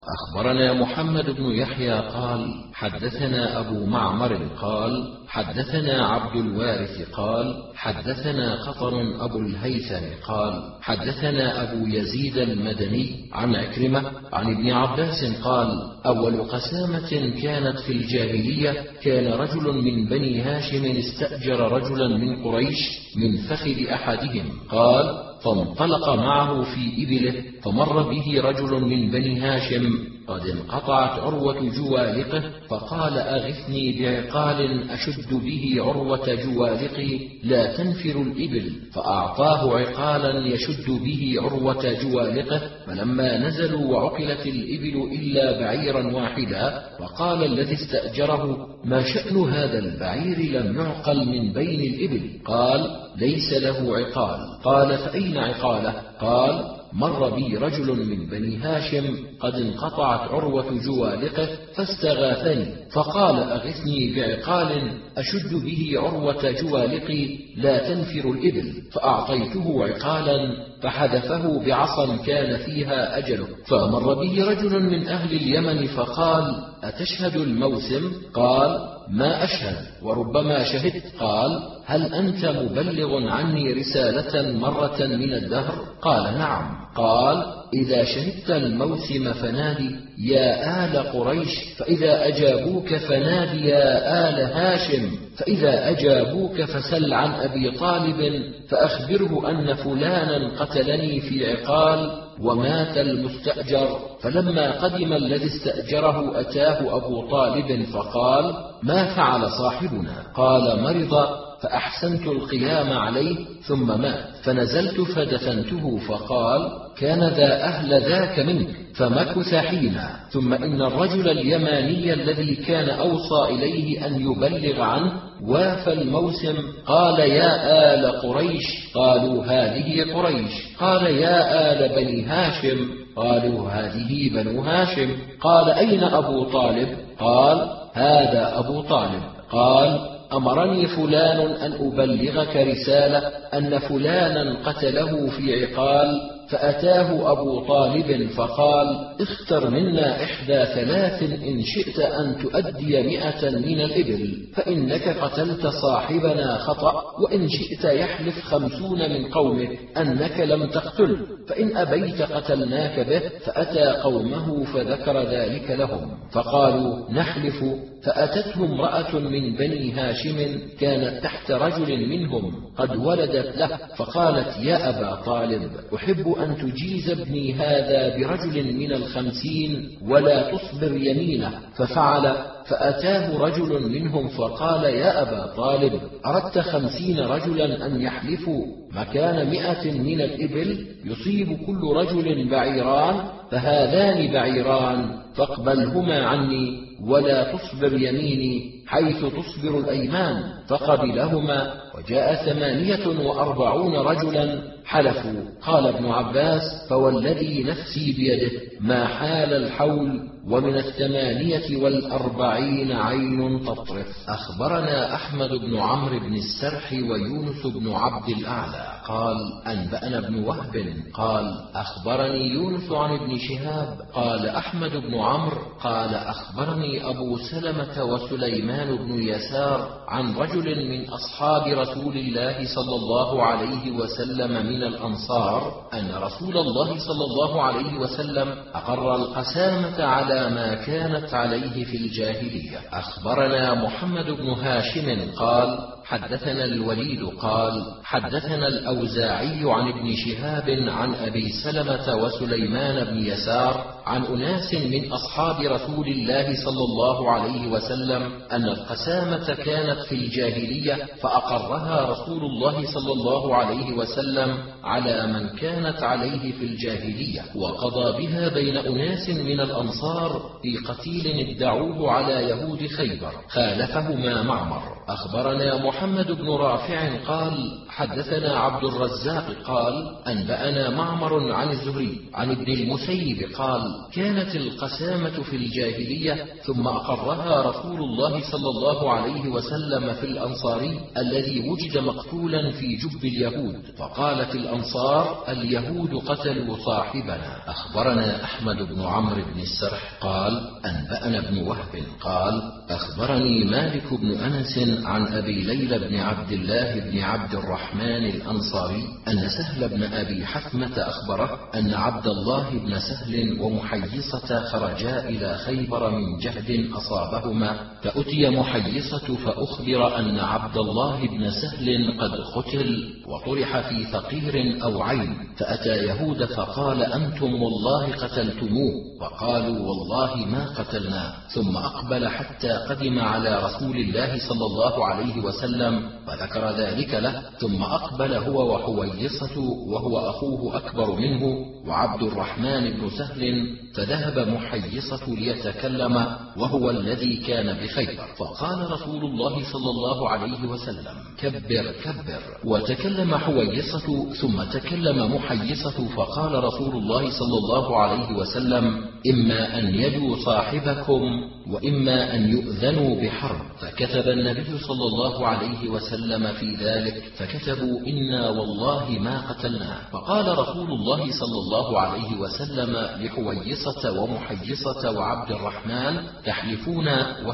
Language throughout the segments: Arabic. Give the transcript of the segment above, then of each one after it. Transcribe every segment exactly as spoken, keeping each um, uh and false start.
أخبرنا محمد بن يحيى قال حدثنا أبو معمر قال حدثنا عبد الوارث قال حدثنا قطر أبو الهيثم قال حدثنا أبو يزيد المدني عن عكرمة عن ابن عباس قال أول قسامة كانت في الجاهلية كان رجل من بني هاشم استأجر رجلا من قريش من فخذ أحدهم قال فانطلق معه في إبله فمر به رجل من بني هاشم قد انقطعت عروة جوالقه فقال أغثني بعقال أشد به عروة جوالقي لا تنفر الإبل، فأعطاه عقالا يشد به عروة جوالقه، فلما نزلوا وعقلت الإبل إلا بعيرا واحدا وقال الذي استأجره ما شأن هذا البعير لم يعقل من بين الإبل؟ قال ليس له عقال. قال فأين عقاله؟ قال مر بي رجل من بني هاشم قد انقطعت عروة جوالقه فاستغاثني فقال أغثني بعقال أشد به عروة جوالقي لا تنفر الإبل، فأعطيته عقالا فحذفه بعصا كان فيها أجله، فمر به رجل من أهل اليمن فقال أتشهد الموسم؟ قال ما أشهد وربما شهدت. قال هل أنت مبلغ عني رسالة مرة من الدهر؟ قال نعم. قال إذا شهدت الموسم فنادي يا آل قريش، فإذا أجابوك فنادي يا آل هاشم، فإذا أجابوك فسل عن أبي طالب فأخبره أن فلانا قتلني في عقال ومات المستأجر. فلما قدم الذي استأجره أتاه أبو طالب فقال ما فعل صاحبنا؟ قال مرض فأحسنت القيام عليه ثم مات، فنزلت فدفنته، فقال كان ذا أهل ذاك منك، فمكث حينا. ثم إن الرجل اليماني الذي كان أوصى إليه أن يبلغ عنه وافى الموسم، قال يا آل قريش، قالوا هذه قريش. قال يا آل بني هاشم، قالوا هذه بنو هاشم. قال أين أبو طالب؟ قال هذا أبو طالب. قال أمرني فلان أن أبلغك رسالة أن فلانا قتله في عقال، فأتاه أبو طالب فقال اختر منا إحدى ثلاث إن شئت أن تؤدي مئة من الإبل، فإنك قتلت صاحبنا خطأ، وإن شئت يحلف خمسون من قومك أنك لم تقتله، فإن أبيت قتلناك به. فأتى قومه فذكر ذلك لهم فقالوا نحلف. فأتته امرأة من بني هاشم كانت تحت رجل منهم قد ولدت له، فقالت يا أبا طالب أحب أن تجيز ابني هذا برجل من الخمسين ولا تصبر يمينه، ففعل. فأتاه رجل منهم فقال يا أبا طالب أردت خمسين رجلا أن يحلفوا مكان مئة من الإبل، يصيب كل رجل بعيران، فهذان بعيران فاقبلهما عني ولا تصبر يميني حيث تصبر الأيمان. فقبلهما، وجاء ثمانية وأربعون رجلا حلفوا. قال ابن عباس فوالذي نفسي بيده ما حال الحول ومن الثمانية والأربعين عين تطرف. أخبرنا أحمد بن عمرو بن السرح ويونس بن عبد الأعلى قال أنبأنا بن وهب قال أخبرني يونس عن ابن شهاب قال أحمد بن عمرو قال أخبرني أبو سلمة وسليمان بن يسار عن رجل من أصحاب رسول الله صلى الله عليه وسلم من الأنصار أن رسول الله صلى الله عليه وسلم أقر القسامة على ما كانت عليه في الجاهلية. أخبرنا محمد بن هاشم قال حدثنا الوليد قال حدثنا الأوزاعي عن ابن شهاب عن أبي سلمة وسليمان بن يسار عن أناس من أصحاب رسول الله صلى الله عليه وسلم أن القسامة كانت في الجاهلية فأقرها رسول الله صلى الله عليه وسلم على من كانت عليه في الجاهلية، وقضى بها بين أناس من الأنصار في قتيل ادعوه على يهود خيبر، خالفهما معمر. أخبرنا محمد بن رافع قال حدثنا عبد الرزاق قال أنبأنا معمر عن الزهري عن ابن المسيب قال كانت القسامة في الجاهلية ثم أقرها رسول الله صلى الله عليه وسلم في الأنصاري الذي وجد مقتولا في جب اليهود، فقالت الأنصار اليهود قتلوا صاحبنا. أخبرنا أحمد بن عمرو بن السرح قال أنبأنا ابن وهب قال أخبرني مالك بن أنس عن أبي ليلى بن عبد الله بن عبد الرحمن الأنصاري أن سهل بن أبي حثمة أخبره أن عبد الله بن سهل ومحيصة خرجا إلى خيبر من جهد أصابهما، فأتي محيصة فأخبر أن عبد الله بن سهل قد قتل وطرح في فقير أو عين، فأتى يهود فقال أنتم والله قتلتموه، فقالوا والله ما قتلناه، ثم أقبل حتى قدم على رسول الله صلى الله عليه وسلم فذكر ذلك له، ثم أقبل هو وحويصة وهو أخوه أكبر منه وعبد الرحمن بن سهل، فذهب محيصة ليتكلم وهو الذي كان بخيبر، فقال رسول الله صلى الله عليه وسلم كبر كبر، وتكلم حويصة ثم تكلم محيصة، فقال رسول الله صلى الله عليه وسلم إما أن يدوا صاحبكم وإما أن يؤذنوا بحرب، فكتب النبي صلى الله عليه وسلم في ذلك فكتبوا إنا والله ما قتلناه، فقال رسول الله صلى الله عليه وسلم لحويصة ومحيصة وعبد الرحمن تحلفون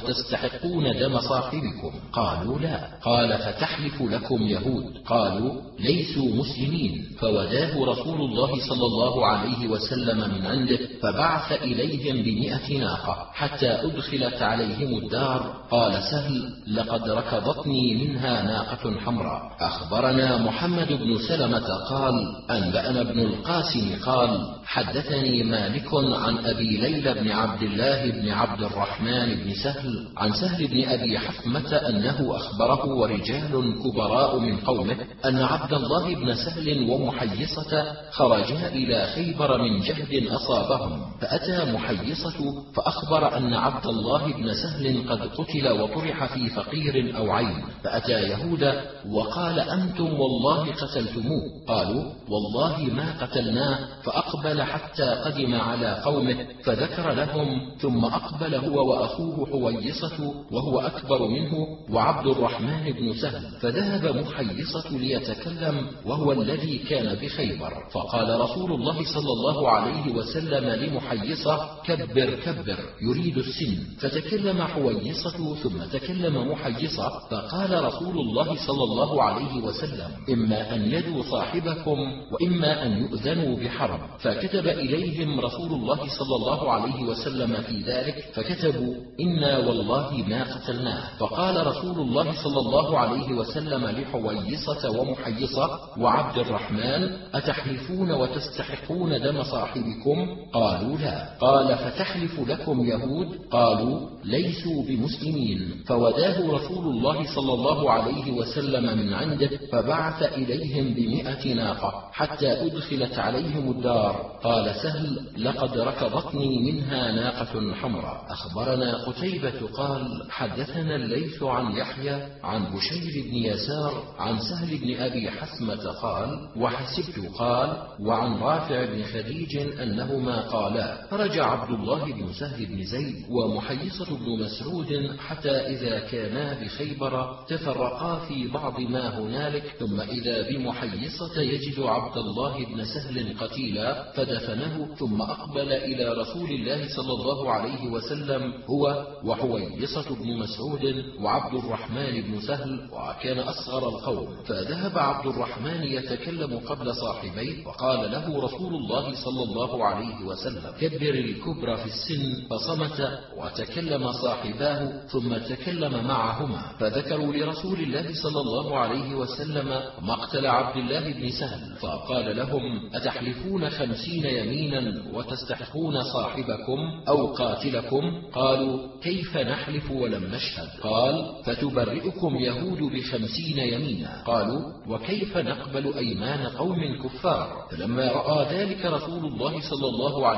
وتستحقون دم صاحبكم؟ قالوا لا. قال فتحلف لكم يهود؟ قالوا ليسوا مسلمين، فوداه رسول الله صلى الله عليه وسلم من عنده فبعث إليهم بمئة ناقة حتى أدخلت عليهم الدار. قال سهل لقد ركضتني منها ناقة حمراء. أخبرنا محمد بن سلمة قال أنبأنا ابن القاسم قال حدثني مالك عن أبي ليلى بن عبد الله بن عبد الرحمن بن سهل عن سهل بن أبي حثمة أنه أخبره ورجال كبراء من قومه أن عبد الله بن سهل ومحيصة خرجا إلى خيبر من جهد أصابهم، فأتى محيصة فأخبر أن عبد الله بن سهل قد قتل وطرح في فقير أو عين، فأتى يهود وقال أنتم والله قتلتموه؟ قالوا والله ما قتلناه، فأقبل حتى قدم على قومه فذكر لهم، ثم أقبل هو وأخوه حويصة وهو أكبر منه وعبد الرحمن بن سهل، فذهب محيصة ليتكلم وهو الذي كان بخيبر، فقال رسول الله صلى الله عليه وسلم لمحيصة كبر كبر يريد السن، فتكلم حويصة ثم تكلم محيصة، فقال رسول الله صلى الله عليه وسلم إما أن يدوا صاحبكم وإما أن يؤذنوا بحرب، فكتب إليهم رسول الله صلى الله عليه وسلم في ذلك فكتبوا إنا والله ما قتلناه، فقال رسول الله صلى الله عليه وسلم لحويصة ومحيصة وعبد الرحمن أتحلفون وتستحقون دم صاحبكم؟ قالوا لا. قال فتحلف لكم يهود؟ قالوا ليسوا بمسلمين، فوداه رسول الله صلى الله عليه وسلم من عنده فبعث إليهم بمئة ناقة حتى أدخلت عليهم الدار. قال سهل لقد ركضتني منها ناقة حمراء. أخبرنا قتيبة قال حدثنا الليث عن يحيى عن بشير بن يسار عن سهل بن أبي حثمة قال وحسبت قال وعن رافع بن خديج أنهما قالا فرجع عبد الله بن سهل بن زيد ومحيصة بن مسعود حتى إذا كانا بخيبر تفرقا في بعض ما هنالك، ثم إذا بمحيصة يجد عبد الله بن سهل قتيلا فدفنه، ثم أقبل إلى رسول الله صلى الله عليه وسلم هو وحويصة بن مسعود وعبد الرحمن بن سهل، وكان أصغر القوم، فذهب عبد الرحمن يتكلم قبل صاحبيه، وقال له رسول الله صلى الله عليه وسلم كبر الكبر في السن، فصمت وتكلم صاحباه ثم تكلم معهما، فذكروا لرسول الله صلى الله عليه وسلم مقتل عبد الله بن سهل، فقال لهم أتحلفون خمسين يمينا وتستحقون صاحبكم أو قاتلكم؟ قالوا كيف نحلف ولم نشهد؟ قال فتبرئكم يهود بخمسين يمينا. قالوا وكيف نقبل أيمان قوم كفار؟ فلما رأى ذلك رسول الله صلى الله عليه وسلم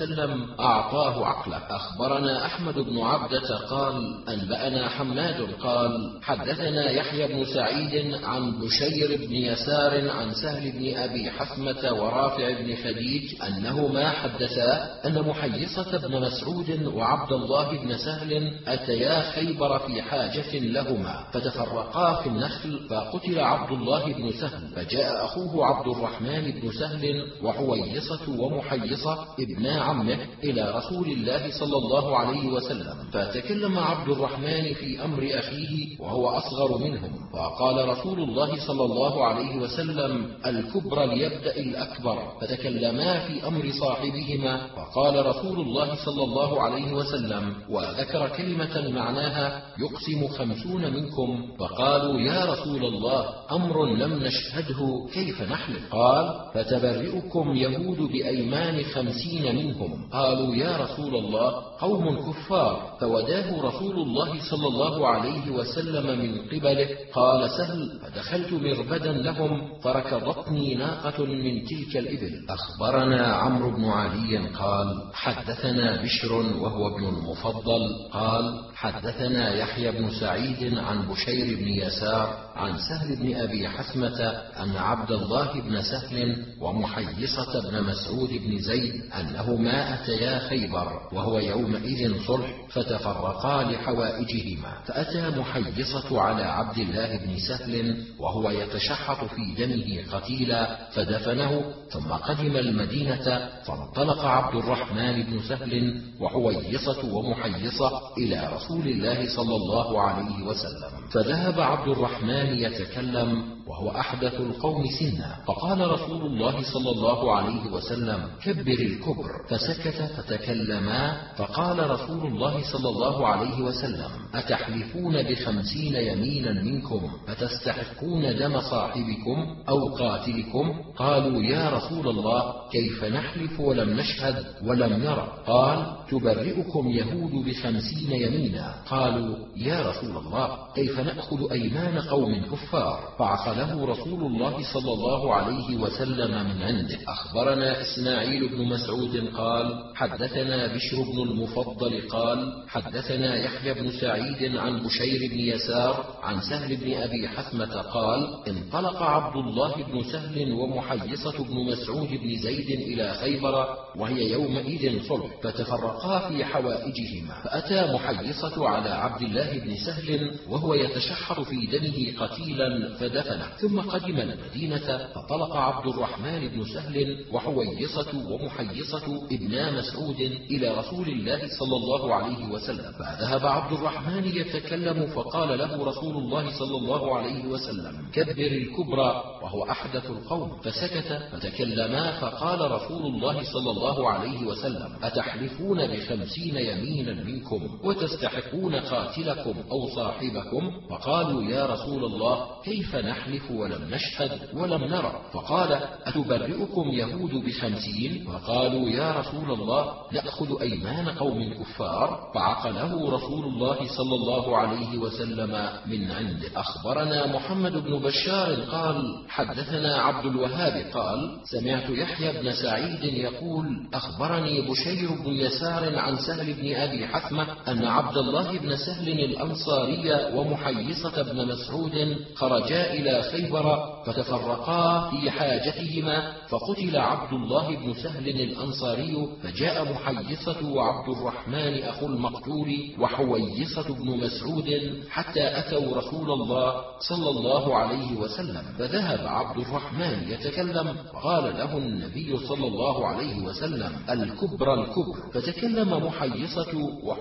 وسلم أعطاه عقله. أخبرنا أحمد بن عبدة قال أنبأنا حماد قال حدثنا يحيى بن سعيد عن بشير بن يسار عن سهل بن أبي حثمة ورافع بن خديج أنهما حدثا أن محيصة بن مسعود وعبد الله بن سهل أتيا خيبر في حاجة لهما فتفرقا في النخل، فقتل عبد الله بن سهل، فجاء أخوه عبد الرحمن بن سهل وحويصة ومحيصة ابنا عمه إلى رسول الله صلى الله عليه وسلم، فتكلم عبد الرحمن في أمر أخيه وهو أصغر منهم، فقال رسول الله صلى الله عليه وسلم الكبر ليبدأ الأكبر، فتكلما في أمر صاحبهما، فقال رسول الله صلى الله عليه وسلم وذكر كلمة معناها يقسم خمسون منكم، فقالوا يا رسول الله أمر لم نشهده كيف نحلف؟ قال فتبرئكم يهود بأيمان خمسين منهم. قالوا يا رسول الله قوم كفار، فوداه رسول الله صلى الله عليه وسلم من قبله. قال سهل فدخلت مربدا لهم فركضتني ناقة من تلك الإبل. أخبرنا عمرو بن علي قال حدثنا بشر وهو ابن المفضل قال حدثنا يحيى بن سعيد عن بشير بن يسار عن سهل بن أبي حثمة أن عبد الله بن سهل ومحيصة بن مسعود بن زيد أنهما أتيا خيبر وهو يومئذ صلح، فتفرقا لحوائجهما، فأتى محيصة على عبد الله بن سهل وهو يتشحط في دمه قتيلا فدفنه، ثم قدم المدينة، فانطلق عبد الرحمن بن سهل وحويصة ومحيصة إلى رسول الله صلى الله عليه وسلم، فذهب عبد الرحمن يتكلم وهو أحدث القوم سنا، فقال رسول الله صلى الله عليه وسلم كبر الكبر، فسكت فتكلما، فقال رسول الله صلى الله عليه وسلم أتحلفون بخمسين يمينا منكم فتستحقون دم صاحبكم أو قاتلكم؟ قالوا يا رسول الله كيف نحلف ولم نشهد ولم نرى؟ قال تبرئكم يهود بخمسين يمينا. قالوا يا رسول الله كيف نأخذ أيمان قوم كفار؟ فعقله رسول الله صلى الله عليه وسلم من عنده. أخبرنا إسماعيل بن مسعود قال حدثنا بشر بن المفضل قال حدثنا يحيى بن سعيد عن بشير بن يسار عن سهل بن أبي حثمة قال انطلق عبد الله بن سهل ومحيصة بن مسعود بن زيد إلى خيبر وهي يومئذ صلح، فتفرقا في حوائجهما، فأتى محيصة على عبد الله بن سهل وهو يتشحط في دمه قتيلا فدفنه، ثم قدم المدينة، فطلق عبد الرحمن بن سهل وحويصة ومحيصة ابنا مسعود إلى رسول الله صلى الله عليه وسلم، فذهب عبد الرحمن يتكلم، فقال له رسول الله صلى الله عليه وسلم كبر الكبرى وهو أحدث القوم، فسكت فتكلما، فقال رسول الله صلى الله عليه وسلم أتحلفون بخمسين يمينا منكم وتستحقون قاتلكم أو صاحبكم؟ فقالوا يا رسول الله كيف نحلف ولم نشهد ولم نرى؟ فقال أتبرئكم يهود بخمسين؟ فقالوا يا رسول الله نأخذ أيمان قوم كفار، فعقله رسول الله صلى الله عليه وسلم من عنده. أخبرنا محمد بن بشار قال حدثنا عبد الوهاب قال سمعت يحيى بن سعيد يقول أخبرني بشير بن يسار عن سهل بن أبي حثمة أن عبد الله بن سهل الأنصاري ومحيصة بن مسعود خرجا إلى خيبر فتفرقا في حاجتهما، فقتل عبد الله بن سهل الأنصاري، فجاء محيصة وعبد الرحمن أخو المقتول وحويصة بن مسعود حتى أتوا رسول الله صلى الله عليه وسلم، فذهب عبد الرحمن يتكلم، قال له النبي صلى الله عليه وسلم الكبر الكبر، فتكلم محيصة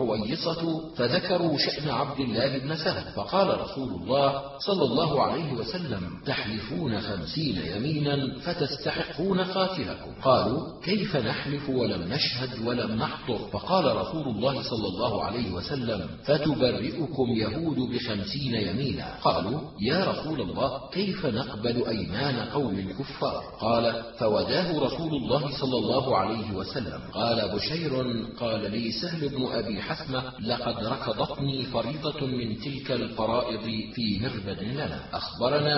وحويصة فذكروا شأن عبد الله بن سهل، فقال رسول الله صلى الله عليه وسلم تحلفون خمسين يمينا فتستحقون قاتلكم؟ قالوا كيف نحلف ولم نشهد ولم نحضر؟ فقال رسول الله صلى الله عليه وسلم فتبرئكم يهود بخمسين يمينا. قالوا يا رسول الله كيف نقبل أيمان قوم كفار؟ قال فوداه رسول الله صلى الله عليه وسلم. قال بشير قال لي سهل بن أبي حثمة لقد ركضتني فريضة من تلك الفرائض في مربد لنا. أخبرنا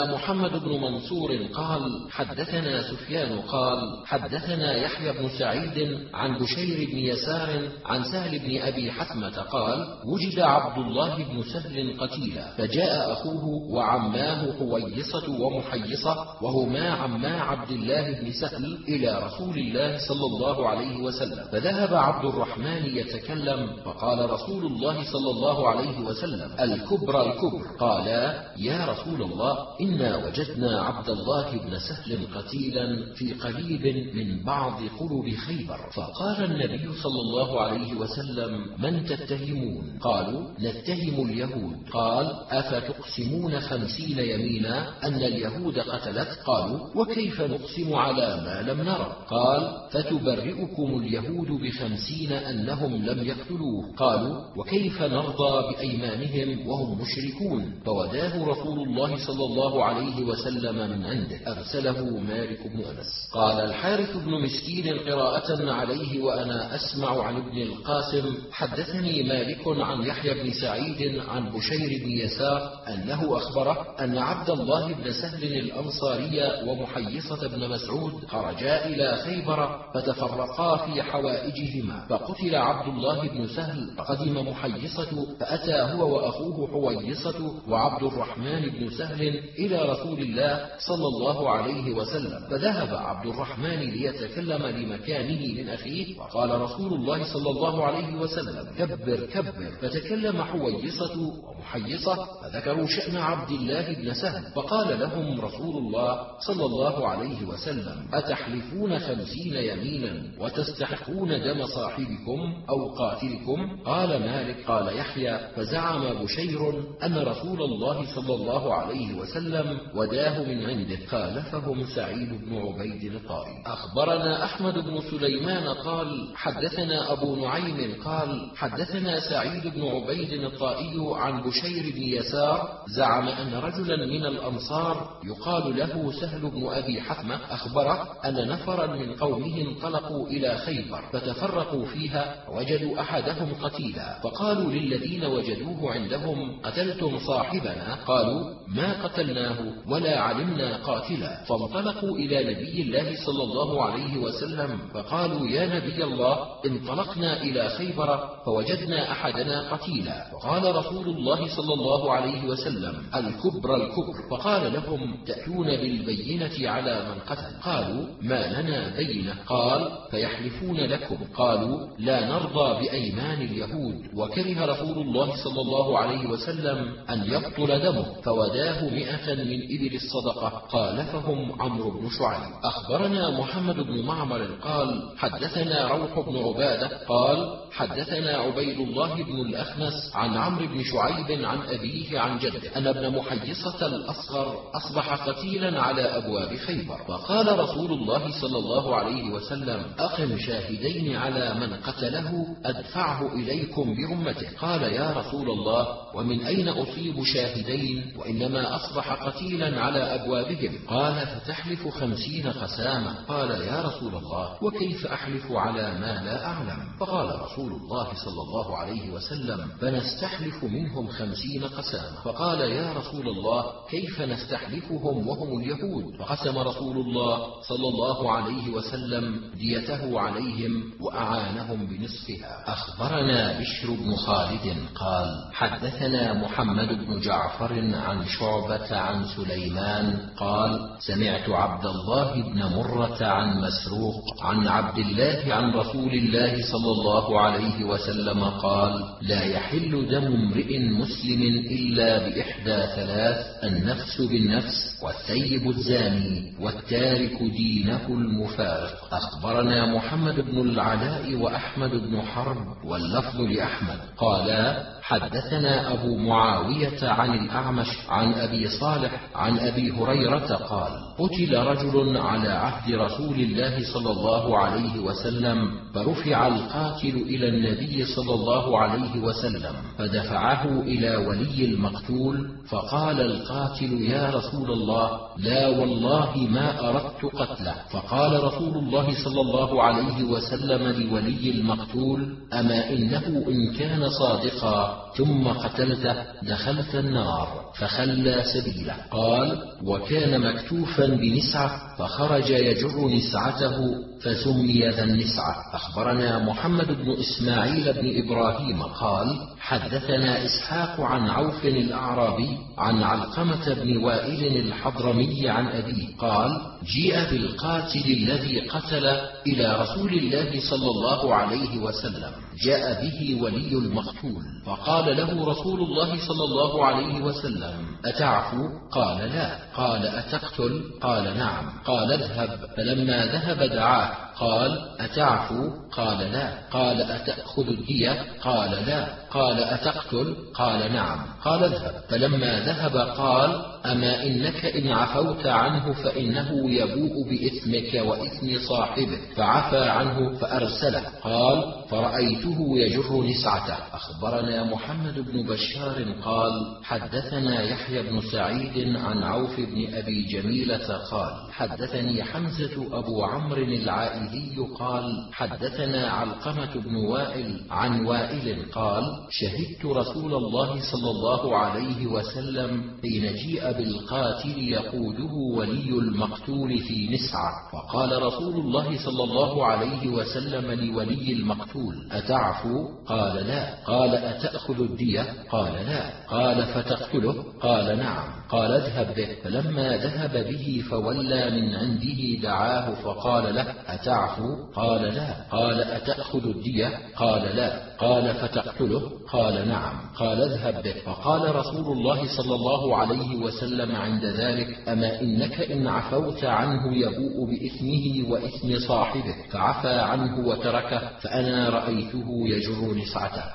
أخبرنا محمد بن منصور قال حدثنا سفيان قال حدثنا يحيى بن سعيد عن بشير بن يسار عن سهل بن أبي حثمة قال وجد عبد الله بن سهل قتيلا، فجاء أخوه وعماه حويصة ومحيصة وهما عما عبد الله بن سهل إلى رسول الله صلى الله عليه وسلم، فذهب عبد الرحمن يتكلم، فقال رسول الله صلى الله عليه وسلم الكبر الكبر. قالا يا رسول الله إنا وجدنا عبد الله بن سهل قتيلا في قريب من بعض قرب خيبر. فقال النبي صلى الله عليه وسلم من تتهمون؟ قالوا نتهم اليهود. قال أفتقسمون خمسين يمينا أن اليهود قتلت؟ قالوا وكيف نقسم على ما لم نرى؟ قال فتبرئكم اليهود بخمسين أنهم لم يقتلوه. قالوا وكيف نرضى بأيمانهم وهم مشركون؟ فوداه رسول الله صلى الله عليه وسلم من عنده. أرسله مالك بن أنس. قال الحارث بن مسكين قراءة عليه وأنا أسمع عن ابن القاسم حدثني مالك عن يحيى بن سعيد عن بشير بن يسار أنه أخبره أن عبد الله بن سهل الأنصاري ومحيصة بن مسعود خرجا إلى خيبر فتفرقا في حوائجهما، فقتل عبد الله بن سهل، فقدم محيصة فأتى هو وأخوه حويصة وعبد الرحمن بن سهل إلى رسول الله صلى الله عليه وسلم، فذهب عبد الرحمن ليتكلم لمكانه من أخيه، وقال رسول الله صلى الله عليه وسلم كبر كبر، فتكلم حويصة ومحيصة فذكروا شأن عبد الله بن سهل، فقال لهم رسول الله صلى الله عليه وسلم أتحلفون خمسين يمينا وتستحقون دم صاحبكم أو قاتلكم؟ قال مالك قال يحيى فزعم بشير أن رسول الله صلى الله عليه وسلم وداه من عنده. خالفهم سعيد بن عبيد الطائي. أخبرنا أحمد بن سليمان قال حدثنا أبو نعيم قال حدثنا سعيد بن عبيد الطائي عن بشير بن يسار زعم أن رجلا من الأنصار يقال له سهل بن أبي حثمة أخبره أن نفرا من قومه انطلقوا إلى خيبر فتفرقوا فيها وجدوا أحدهم قتيلا، فقالوا للذين وجدوه عندهم قتلتم صاحبنا؟ قالوا ما قتلناه ولا علمنا قاتلا، فانطلقوا إلى نبي الله صلى الله عليه وسلم فقالوا يا نبي الله انطلقنا إلى خيبر فوجدنا أحدنا قتيلا، فقال رسول الله صلى الله عليه وسلم الكبر الكبر، فقال لهم تأتون بالبينة على من قتل؟ قالوا ما لنا بينة. قال فيحلفون لكم؟ قالوا لا نرضى بأيمان اليهود، وكره رسول الله صلى الله عليه وسلم أن يبطل دمه فوداه مئة من إبل الصدقة. خالفهم عمرو بن شعيب. أخبرنا محمد بن معمر قال حدثنا روح بن عبادة قال حدثنا عبيد الله بن الأخنس عن عمرو بن شعيب عن أبيه عن جده أن ابن محيصة الأصغر أصبح قتيلا على أبواب خيبر، فقال رسول الله صلى الله عليه وسلم أقم شاهدين على من قتله أدفعه إليكم برمته. قال يا رسول الله ومن أين أصيب شاهدين وإنما أصبح قتيلا على أبوابهم؟ قال فتحلف خمسين قسامة. قال يا رسول الله وكيف أحلف على ما لا أعلم؟ فقال رسول الله صلى الله عليه وسلم فنستحلف منهم خمسين قسامة. فقال يا رسول الله كيف نستحلفهم وهم اليهود؟ فقسم رسول الله صلى الله عليه وسلم ديته عليهم وأعانهم بنصفها. أخبرنا بشر بن خالد قال حدثنا محمد بن جعفر عن شعبة عن سليمان قال سمعت عبد الله بن مرة عن مسروق عن عبد الله عن رسول الله صلى الله عليه وسلم قال لا يحل دم امرئ مسلم إلا بإحدى ثلاث: النفس بالنفس والثيب الزاني والتارك دينه المفارق. أخبرنا محمد بن العلاء وأحمد بن حرب واللفظ لأحمد قالا حدثنا أبو معاوية عن الأعمش عن أبي صالح عن أبي هريرة قال قتل رجل على عهد رسول الله صلى الله عليه وسلم فرفع القاتل إلى النبي صلى الله عليه وسلم فدفعه إلى ولي المقتول، فقال القاتل يا رسول الله لا والله ما أردت قتله، فقال رسول الله صلى الله عليه وسلم لولي المقتول أما إنه إن كان صادقا أخرى ثم قتلته دخلت النار فخلى سبيله. قال: وكان مكتوفا بنسعة فخرج يجر نسعته فسمي ذا النسعة. أخبرنا محمد بن إسماعيل بن إبراهيم قال: حدثنا إسحاق عن عوف الأعرابي عن علقمة بن وائل الحضرمي عن أبيه قال: جيء بالقاتل الذي قتل إلى رسول الله صلى الله عليه وسلم، جاء به ولي المقتول فقال له رسول الله صلى الله عليه وسلم: أتعفو؟ قال: لا. قال: أتقتل؟ قال: نعم. قال: اذهب. فلما ذهب دعاه قال: أتعفو؟ قال: لا. قال: أتأخذ الدية؟ قال: لا. قال: أتقتل؟ قال: نعم. قال: اذهب. فلما ذهب قال: أما إنك إن عفوت عنه فإنه يبوء بإثمك وإثم صاحبه، فعفى عنه فأرسله. قال: فرأيته يجر نسعته. أخبرنا محمد بن بشار قال: حدثنا يحيى بن سعيد عن عوف بن أبي جميلة قال: حدثني حمزة أبو عمرو العائلي قال: حدثنا علقمة بن وائل عن وائل قال: شهدت رسول الله صلى الله عليه وسلم حين جيء بالقاتل يقوده ولي المقتول في نسعة، فقال رسول الله صلى الله عليه وسلم لولي المقتول: أتعفو؟ قال: لا. قال: أتأخذ الدية؟ قال: لا. قال: فتقتله؟ قال: نعم. قال: اذهب به. فلما ذهب به فولى من عنده دعاه فقال له: أتعفو؟ قال: لا. قال: أتأخذ الدية؟ قال: لا. قال: فتقتله؟ قال: نعم. قال: اذهب به. فقال رسول الله صلى الله عليه وسلم عند ذلك: أما إنك إن عفوت عنه يبوء بإثمه وإثم صاحبه، فعفى عنه وتركه، فأنا رأيته يجر نسعته.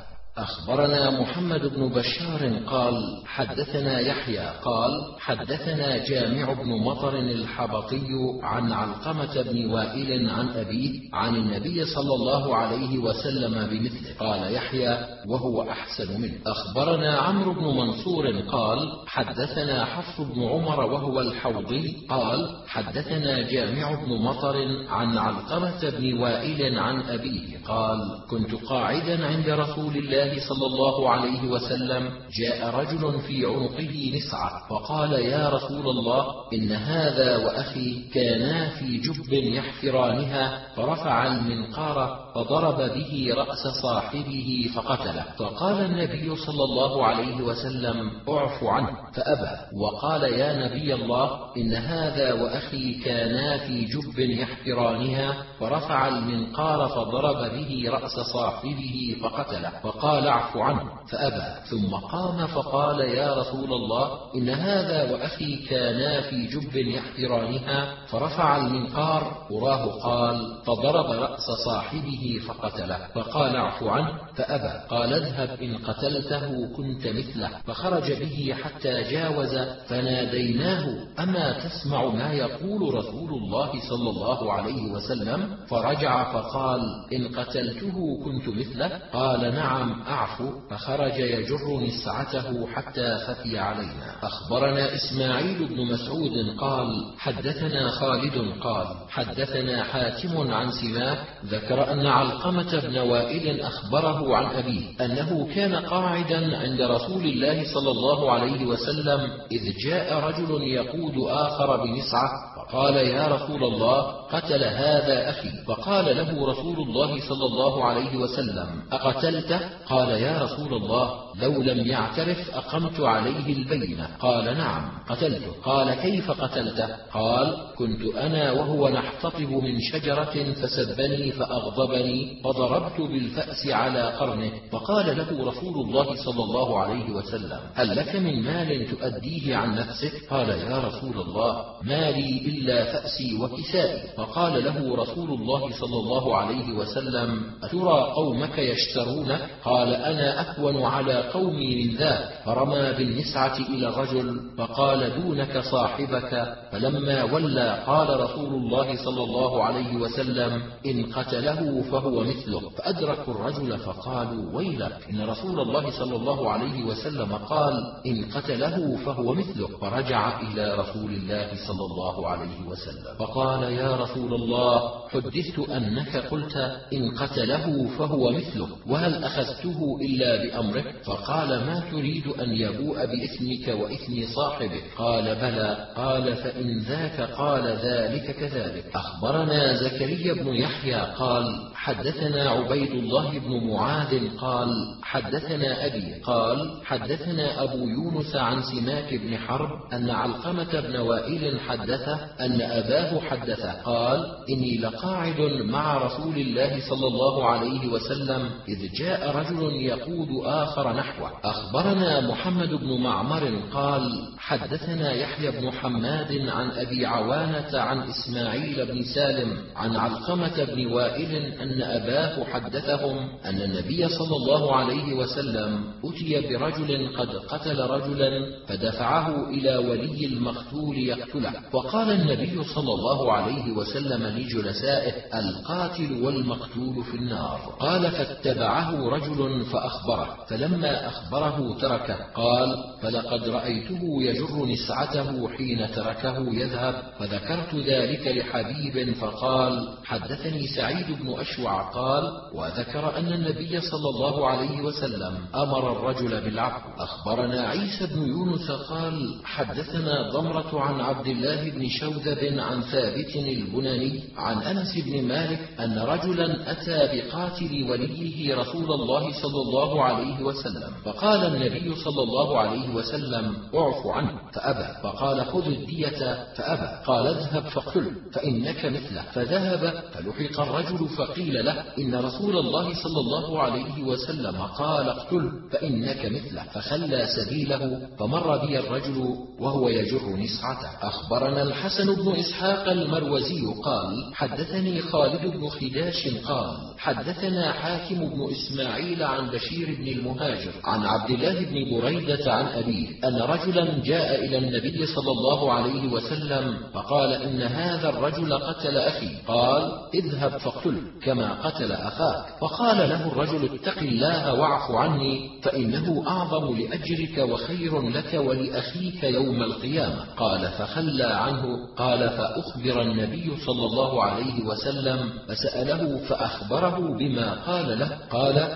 أخبرنا محمد بن بشار قال: حدثنا يحيى قال: حدثنا جامع بن مطر الحبطي عن علقمة بن وائل عن أبيه عن النبي صلى الله عليه وسلم بمثله. قال يحيى: وهو أحسن منه. أخبرنا عمرو بن منصور قال: حدثنا حفص بن عمر وهو الحوضي قال: حدثنا جامع بن مطر عن علقمة بن وائل عن أبيه قال: كنت قاعدا عند رسول الله صلى الله عليه وسلم، جاء رجل في عنقه نسعة فقال: يا رسول الله، إن هذا وأخي كانا في جب يحفرانها، فرفع المنقار فضرب به رأس صاحبه فقتله. فقال النبي صلى الله عليه وسلم: اعف عنه، فأبى، وقال: يا نبي الله، إن هذا وأخي كانا في جب يحفرانها، فرفع المنقار فضرب به رأس صاحبه فقتله. فقال: اعف عنه، فأبى، ثم قام فقال: يا رسول الله، إن هذا وأخي كانا في جب يحفرانها، فرفع المنقار، وراه قال: فضرب رأس صاحبه فقتله. فقال: اعف عنه، فأبى. قال: اذهب، إن قتلته كنت مثله. فخرج به حتى جاوز فناديناه: أما تسمع ما يقول رسول الله صلى الله عليه وسلم؟ فرجع فقال: إن قتلته كنت مثله؟ قال: نعم، أعفو. فخرج يجر نسعته حتى خفي علينا. أخبرنا إسماعيل بن مسعود قال: حدثنا خالد قال: حدثنا حاتم عن سماك ذكر أن علقمة بن وائل أخبره عن أبيه أنه كان قاعدا عند رسول الله صلى الله عليه وسلم، إذ جاء رجل يقود آخر بنسعة فقال: يا رسول الله، قتل هذا أخي. فقال له رسول الله صلى الله عليه وسلم: أقتلته؟ قال: يا رسول الله، لو لم يعترف أقمت عليه البينة. قال: نعم، قتلته. قال: كيف قتلته؟ قال: كنت أنا وهو نحتطب من شجرة فسبني فأغضبني، فضربت بالفأس على قرنه. فقال له رسول الله صلى الله عليه وسلم: هل لك من مال تؤديه عن نفسك؟ قال: يا رسول الله، مالي إلا فأسي وكسائي. فقال له رسول الله صلى الله عليه وسلم: أترى قومك يشترونه؟ قال: أنا أهون على قومي من ذاك. فرمى بالنسعة إلى الرجل فقال: دونك صاحبك. فلما ولى قال رسول الله صلى الله عليه وسلم: إن قتله فهو مثله، فأدركوا الرجل فقالوا ويلك إن رسول الله صلى الله عليه وسلم قال إن قتله فهو مثله. فرجع إلى رسول الله صلى الله عليه وسلم فقال يا رسول الله حدثت أنك قلت إن قتله فهو مثله، وهل أخذته إلا بأمره؟ فقال ما تريد أن يبوء بإثمك وإثم صاحبه؟ قال بلى. قال فإن ذاك قال ذلك كذلك. أخبرنا زكريا بن يحيى قال حدثنا عبيد الله بن معاذ قال حدثنا أبي قال حدثنا أبو يونس عن سماك بن حرب أن علقمة بن وائل حدثه أن أباه حدثه قال إني لقاعد مع رسول الله صلى الله عليه وسلم إذ جاء رجل يقود آخر نحوه. أخبرنا محمد بن معمر قال حدثنا يحيى بن حماد عن أبي عوانة عن إسماعيل بن سالم عن علقمة بن وائل أن أباه حدثهم أن النبي صلى الله عليه وسلم أتي برجل قد قتل رجلا فدفعه إلى ولي المقتول يقتله، وقال النبي صلى الله عليه وسلم لجلسائه القاتل والمقتول في النار. قال فاتبعه رجل فأخبره، فلما أخبره تركه. قال فلقد رأيته يجر نسعته حين تركه يذهب، فذكرت ذلك لحبيب فقال حدثني سعيد بن أشوع قال وذكر أن النبي صلى الله عليه وسلم أمر الرجل بالعفو. أخبرنا عيسى بن يونس قال حدثنا ضمرة عن عبد الله بن شوذب عن ثابت البناني عن أنس بن مالك أن رجلا أتى بقاتل وليه رسول الله صلى الله عليه وسلم، فقال النبي صلى الله عليه وسلم اعف عنه فأبى، فقال خذ الدية فأبى، قال اذهب فاقتله فإنك مثله، فذهب فلحق الرجل فقيل له إن رسول الله صلى الله عليه وسلم قال اقتله فإنك مثله، فخلى سبيله فمر بي الرجل وهو يجر نسعته. أخبرنا الحسن بن إسحاق المروزي قال حدثني خالد بن خداش قال حدثنا حاكم بن إسماعيل عن بشير بن المهاجر عن عبد الله بن بريدة عن أبيه أن رجلا جاء إلى النبي صلى الله عليه وسلم فقال إن هذا الرجل قتل أخي، قال اذهب فاقتله كما قتل أخاك، فقال له الرجل اتق الله واعف عني فإنه أعظم لأجرك وخير لك ولأخيك يوم القيامة. قال فخلى عنه. قال فأخبر النبي صلى الله عليه وسلم فسأله فأخبره بما قال له، قال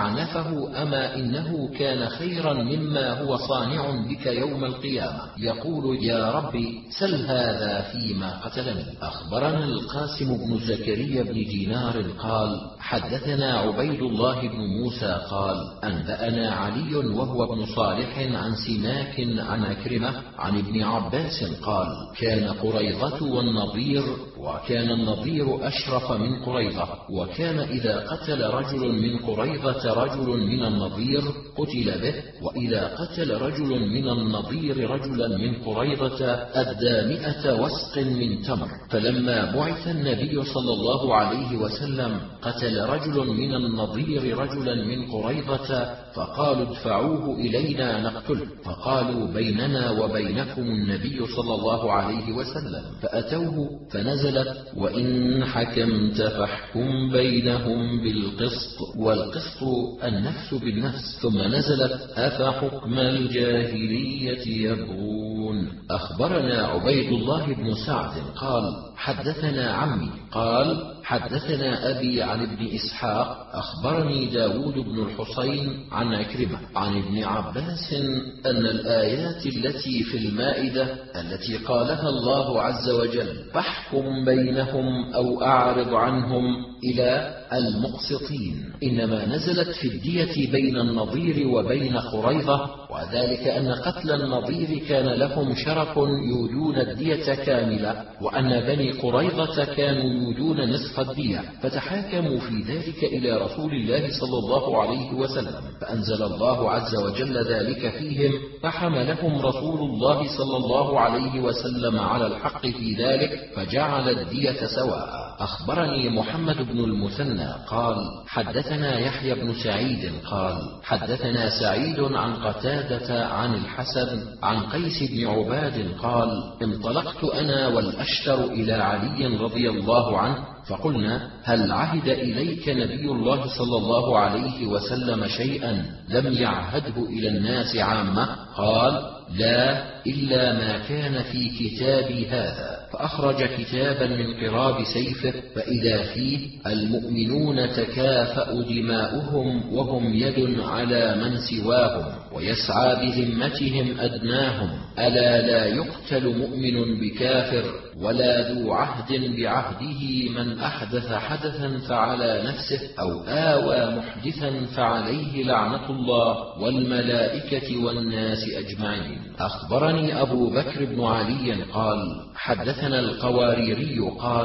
فأعنفه أما إنه كان خيرا مما هو صانع بك يوم القيامة، يقول يا ربي سل هذا فيما قتلني. أخبرنا القاسم بن زكريا بن دينار قال حدثنا عبيد الله بن موسى قال أنبأنا علي وهو ابن صالح عن سماك عن أكرمة عن ابن عباس قال كان قريظة والنضير، وكان النضير أشرف من قريظة، وكان إذا قتل رجل من قريظة رجل من النضير قتل به، وإذا قتل رجل من النضير رجلا من قريظة أدى مئة وسق من تمر. فلما بعث النبي صلى الله عليه وسلم قتل رجل من النضير رجلا من قريظة فقالوا ادفعوه إلينا نقتله، فقالوا بيننا وبينكم النبي صلى الله عليه وسلم، فأتوه فنزلت وإن حكمت فاحكم بينهم بالقسط، والقسط النفس بالنفس، ثم نزلت أفحكم الجاهلية يبغون. أخبرنا عبيد الله بن سعد قال حدثنا عمي قال حدثنا أبي عن ابن إسحاق أخبرني داود بن الحصين عن عكرمة عن ابن عباس أن الآيات التي في المائدة التي قالها الله عز وجل فاحكم بينهم أو أعرض عنهم إلى المقسطين إنما نزلت في الدية بين النضير وبين قريظة، وذلك أن قتل النضير كان لهم شرف يودون الدية كاملة، وأن بني قريظة كانوا يودون نصف الدية، فتحاكموا في ذلك إلى رسول الله صلى الله عليه وسلم، فأنزل الله عز وجل ذلك فيهم، فحملهم رسول الله صلى الله عليه وسلم على الحق في ذلك فجعل الدية سواء. أخبرني محمد بن المثنى قال حدثنا يحيى بن سعيد قال حدثنا سعيد عن قتادة عن الحسن عن قيس بن عباد قال انطلقت أنا والأشتر إلى علي رضي الله عنه فقلنا: هل عهد إليك نبي الله صلى الله عليه وسلم شيئا لم يعهده إلى الناس عامة؟ قال: لا، إلا ما كان في كتابي هذا. فأخرج كتابا من قراب سيفه، فإذا فيه: المؤمنون تكافأ دماؤهم وهم يد على من سواهم ويسعى بذمتهم أدناهم، ألا لا يقتل مؤمن بكافر ولا ذو عهد بعهده، من أحدث حدثا فعلى نفسه أو آوى محدثا فعليه لعنة الله والملائكة والناس أجمعين. أخبرني أبو بكر بن علي قال: حدثنا القواريري قال: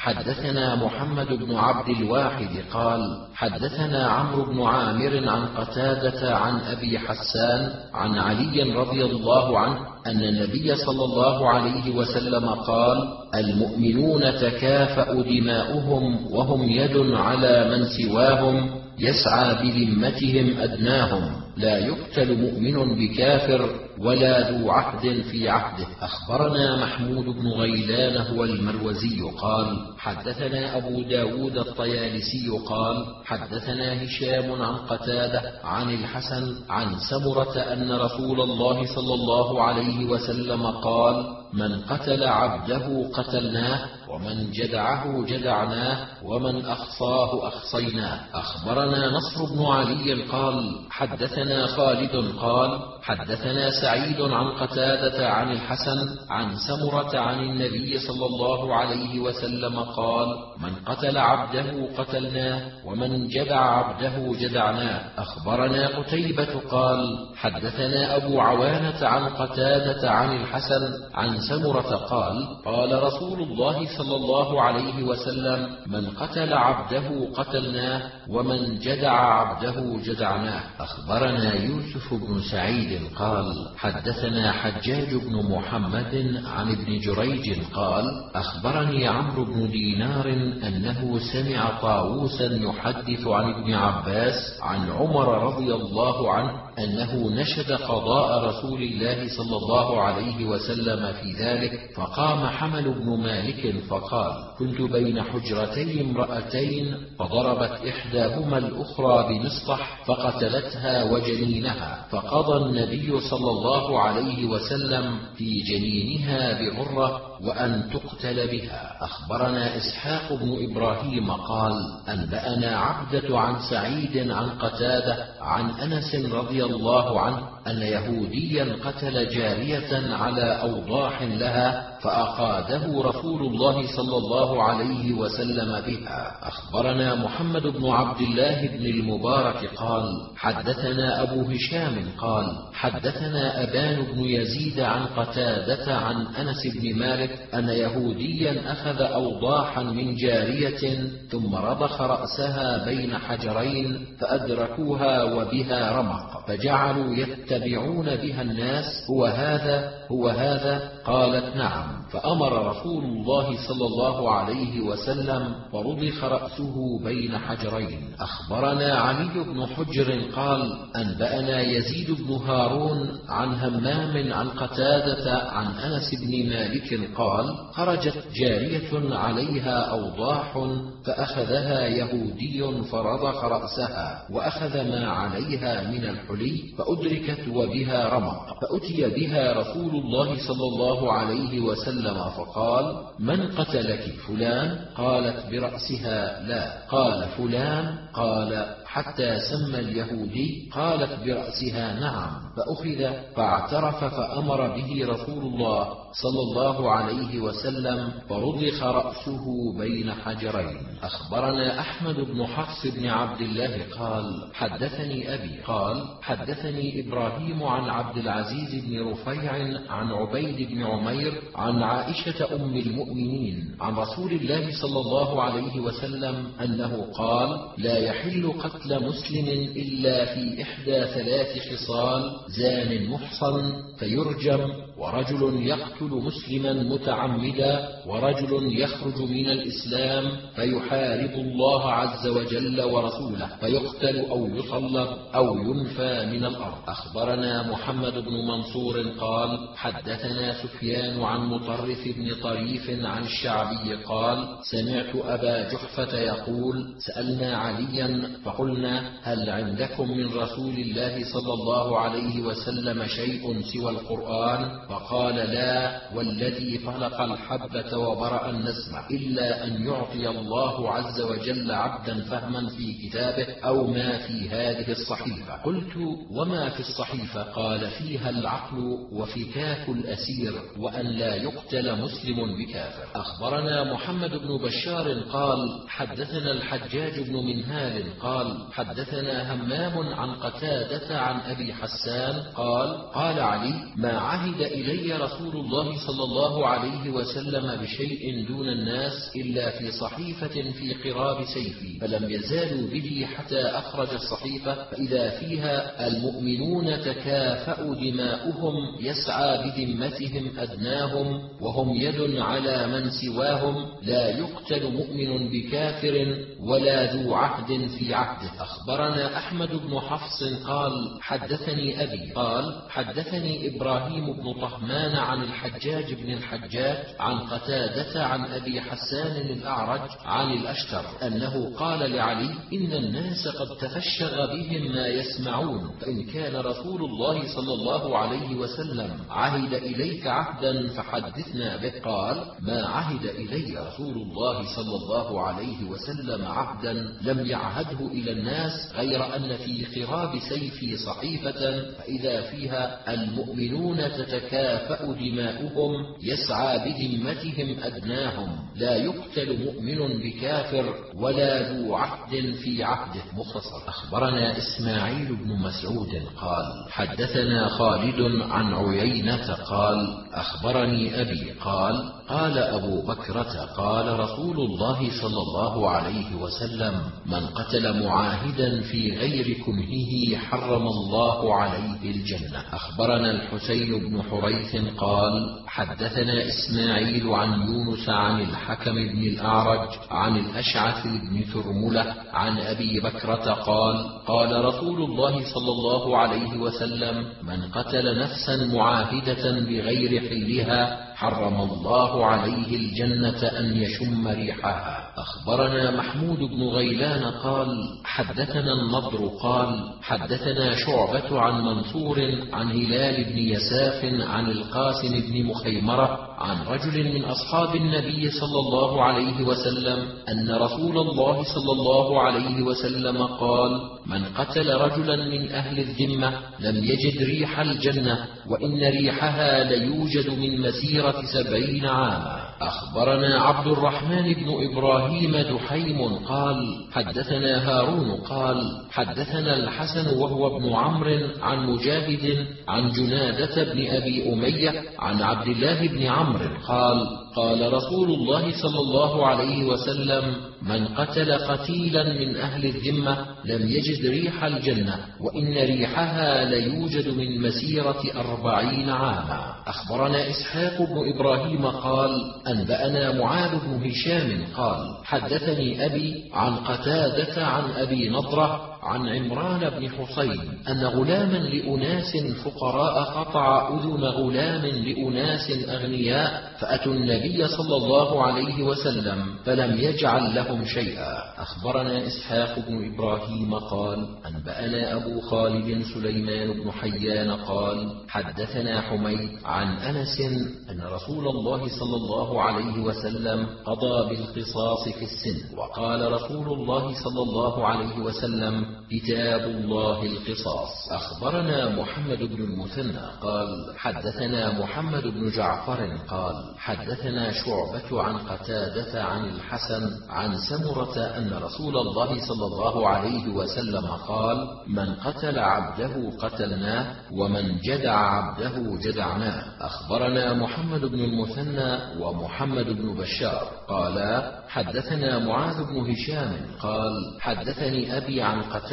حدثنا محمد بن عبد الواحد قال: حدثنا عمرو بن عامر عن قتادة عن أبي حسان عن علي رضي الله عنه أن النبي صلى الله عليه وسلم قال: المؤمنون تكافأ دماؤهم وهم يد على من سواهم يسعى بذمتهم أدناهم، لا يقتل مؤمن بكافر ولا ذو عهد في عهده. أخبرنا محمود بن غيلان هو المروزي قال: حدثنا أبو داود الطيالسي قال: حدثنا هشام عن قتادة عن الحسن عن سمرة أن رسول الله صلى الله عليه وسلم قال: من قتل عبده قتلناه، ومن جدعه جدعناه، ومن أخصاه أخصيناه. أخبرنا نصر بن علي قال: حدثنا خالد قال: حدثنا سعيد عن قتادة عن الحسن عن سمرة عن النبي صلى الله عليه وسلم قال: من قتل عبده قتلناه، ومن جدع عبده جدعناه. أخبرنا قتيبة قال: حدثنا أبو عوانة عن قتادة عن الحسن عن سمرة قال: قال رسول الله صلى الله عليه وسلم: من قتل عبده قتلناه، ومن جدع عبده جدعناه. أخبرنا يوسف بن سعيد قال: حدثنا حجاج بن محمد عن ابن جريج قال: أخبرني عمرو بن دينار أنه سمع طاووسا يحدث عن ابن عباس عن عمر رضي الله عنه أنه نشد قضاء رسول الله صلى الله عليه وسلم في ذلك، فقام حمل بن مالك فقال: كنت بين حجرتي امرأتين، فضربت إحداهما الأخرى بمسطح فقتلتها وجنينها، فقضى النبي صلى الله عليه وسلم في جنينها بغرة وأن تقتل بها. أخبرنا إسحاق بن إبراهيم قال: أنبأنا عبدة عن سعيد عن قتادة عن أنس رضي الله عنه أن يهوديا قتل جارية على أوضاح لها، فأقاده رسول الله صلى الله عليه وسلم بها. أخبرنا محمد بن عبد الله بن المبارك قال: حدثنا أبو هشام قال: حدثنا أبان بن يزيد عن قتادة عن أنس بن مالك أن يهوديا أخذ أوضاحا من جارية ثم رضخ رأسها بين حجرين فأدركوها وبها رمق، فجعلوا يتبعون بها الناس: هو هذا هو هذا؟ قالت: نعم. فأمر رسول الله صلى الله عليه وسلم فرضخ رأسه بين حجرين. أخبرنا علي بن حجر قال: أنبأنا يزيد بن هارون عن همام عن قتادة عن أنس بن مالك قال: خرجت جارية عليها أوضاح فأخذها يهودي فرضخ رأسها وأخذ ما عليها من الحلي فأدركت وبها رمق، فأتي بها رسول الله صلى الله عليه وسلم فقال: من قتلك؟ فلان. قالت: برأسها. لا. قال: فلان. قال: حتى سمى اليهودي. قالت: برأسها. نعم. فأخذ فاعترف فأمر به رسول الله صلى الله عليه وسلم فرضخ رأسه بين حجرين. أخبرنا أحمد بن حفص بن عبد الله قال: حدثني أبي قال: حدثني إبراهيم عن عبد العزيز بن رفيع عن عبيد بن عمير عن عائشة أم المؤمنين عن رسول الله صلى الله عليه وسلم أنه قال: لا يحل قتل مسلم إلا في إحدى ثلاث خصال: زان محصن فيرجم، ورجل يقتل مسلما متعمدا، ورجل يخرج من الإسلام فيحارب الله عز وجل ورسوله فيقتل أو يصلب أو ينفى من الأرض. أخبرنا محمد بن منصور قال حدثنا سفيان عن مطرف بن طريف عن الشعبي قال سمعت أبا جحفة يقول سألنا عليا فقلنا هل عندكم من رسول الله صلى الله عليه وسلم شيء سوى القرآن؟ فقال لا والذي فلق الحبة وبرأ النسمة إلا أن يعطي الله عز وجل عبدا فهما في كتابه أو ما في هذه الصحيفة. قلت وما في الصحيفة؟ قال فيها العقل وفكاك الأسير وأن لا يقتل مسلم بكافر. أخبرنا محمد بن بشار قال حدثنا الحجاج بن منهال قال حدثنا همام عن قتادة عن أبي حسان قال قال علي ما عهد إلي رسول الله صلى الله عليه وسلم بشيء دون الناس إلا في صحيفة في قراب سيفي، فلم يزالوا به حتى أخرج الصحيفة فإذا فيها المؤمنون تكافأ دماؤهم يسعى بذمتهم أدناهم وهم يد على من سواهم لا يقتل مؤمن بكافر ولا ذو عهد في عهده. أخبرنا أحمد بن حفص قال حدثني أبي قال حدثني إبراهيم بن طهمان عن الحجاج بن الحجاج عن قتادة عن أبي حسان الأعرج عن الأشتر أنه قال لعلي إن الناس قد تفشغ بهم ما يسمعون، فإن كان رسول الله صلى الله عليه وسلم عهد إليك عهدا فحدثنا به. قال ما عهد إلي رسول الله صلى الله عليه وسلم عهدا لم يعهده إلى الناس غير أن في قراب سيفي صحيفة فإذا فيها المؤمنون تتكافأ دماؤهم يسعى بذمتهم أدناهم لا يقتل مؤمن بكافر ولا ذو عهد في عهده. مختصر. أخبرنا إسماعيل بن مسعود قال حدثنا خالد عن عيينة قال أخبرني أبي قال قال أبو بكرة قال رسول الله صلى الله عليه وسلم من قتل معاهدا في غير كنهه حرم الله عليه الجنة. أخبرنا الحسين بن حريث قال حدثنا إسماعيل عن يونس عن الحكم بن الأعرج عن الأشعث بن ثرملة عن أبي بكرة قال قال رسول الله صلى الله عليه وسلم من قتل نفسا معاهدة بغير حلها حرم الله عليه الجنة أن يشم ريحها. أخبرنا محمود بن غيلان قال حدثنا النضر قال حدثنا شعبة عن منصور عن هلال بن يساف عن القاسم بن مخيمرة عن رجل من أصحاب النبي صلى الله عليه وسلم أن رسول الله صلى الله عليه وسلم قال من قتل رجلا من أهل الذمة لم يجد ريح الجنة وإن ريحها ليوجد من مسيرة سبعين عاما. أخبرنا عبد الرحمن بن إبراهيم دحيم قال حدثنا هارون قال حدثنا الحسن وهو ابن عمرو عن مجاهد عن جنادة بن أبي أمية عن عبد الله بن عمرو قال قال رسول الله صلى الله عليه وسلم من قتل قتيلا من أهل الذمة لم يجد ريح الجنة وإن ريحها ليوجد من مسيرة أربعين عاما. أخبرنا إسحاق بن إبراهيم قال أنبأنا معاذ بن هشام قال حدثني أبي عن قتادة عن أبي نضرة عن عمران بن حصين أن غلاما لأناس فقراء قطع أذن غلام لأناس أغنياء فأتوا النبي صلى الله عليه وسلم فلم يجعل لهم شيئا. أخبرنا إسحاق بن إبراهيم قال أنبأنا أبو خالد سليمان بن حيان قال حدثنا حميد عن أنس أن رسول الله صلى الله عليه وسلم قضى بالقصاص في السن وقال رسول الله صلى الله عليه وسلم كتاب الله القصاص. أخبرنا محمد بن المثنى قال حدثنا محمد بن جعفر قال حدثنا شعبة عن قتادة عن الحسن عن سمرة أن رسول الله صلى الله عليه وسلم قال من قتل عبده قتلناه ومن جدع عبده جدعناه. أخبرنا محمد بن المثنى ومحمد بن بشار قالا حدثنا معاذ بن هشام قال حدثني أبي عن قتادة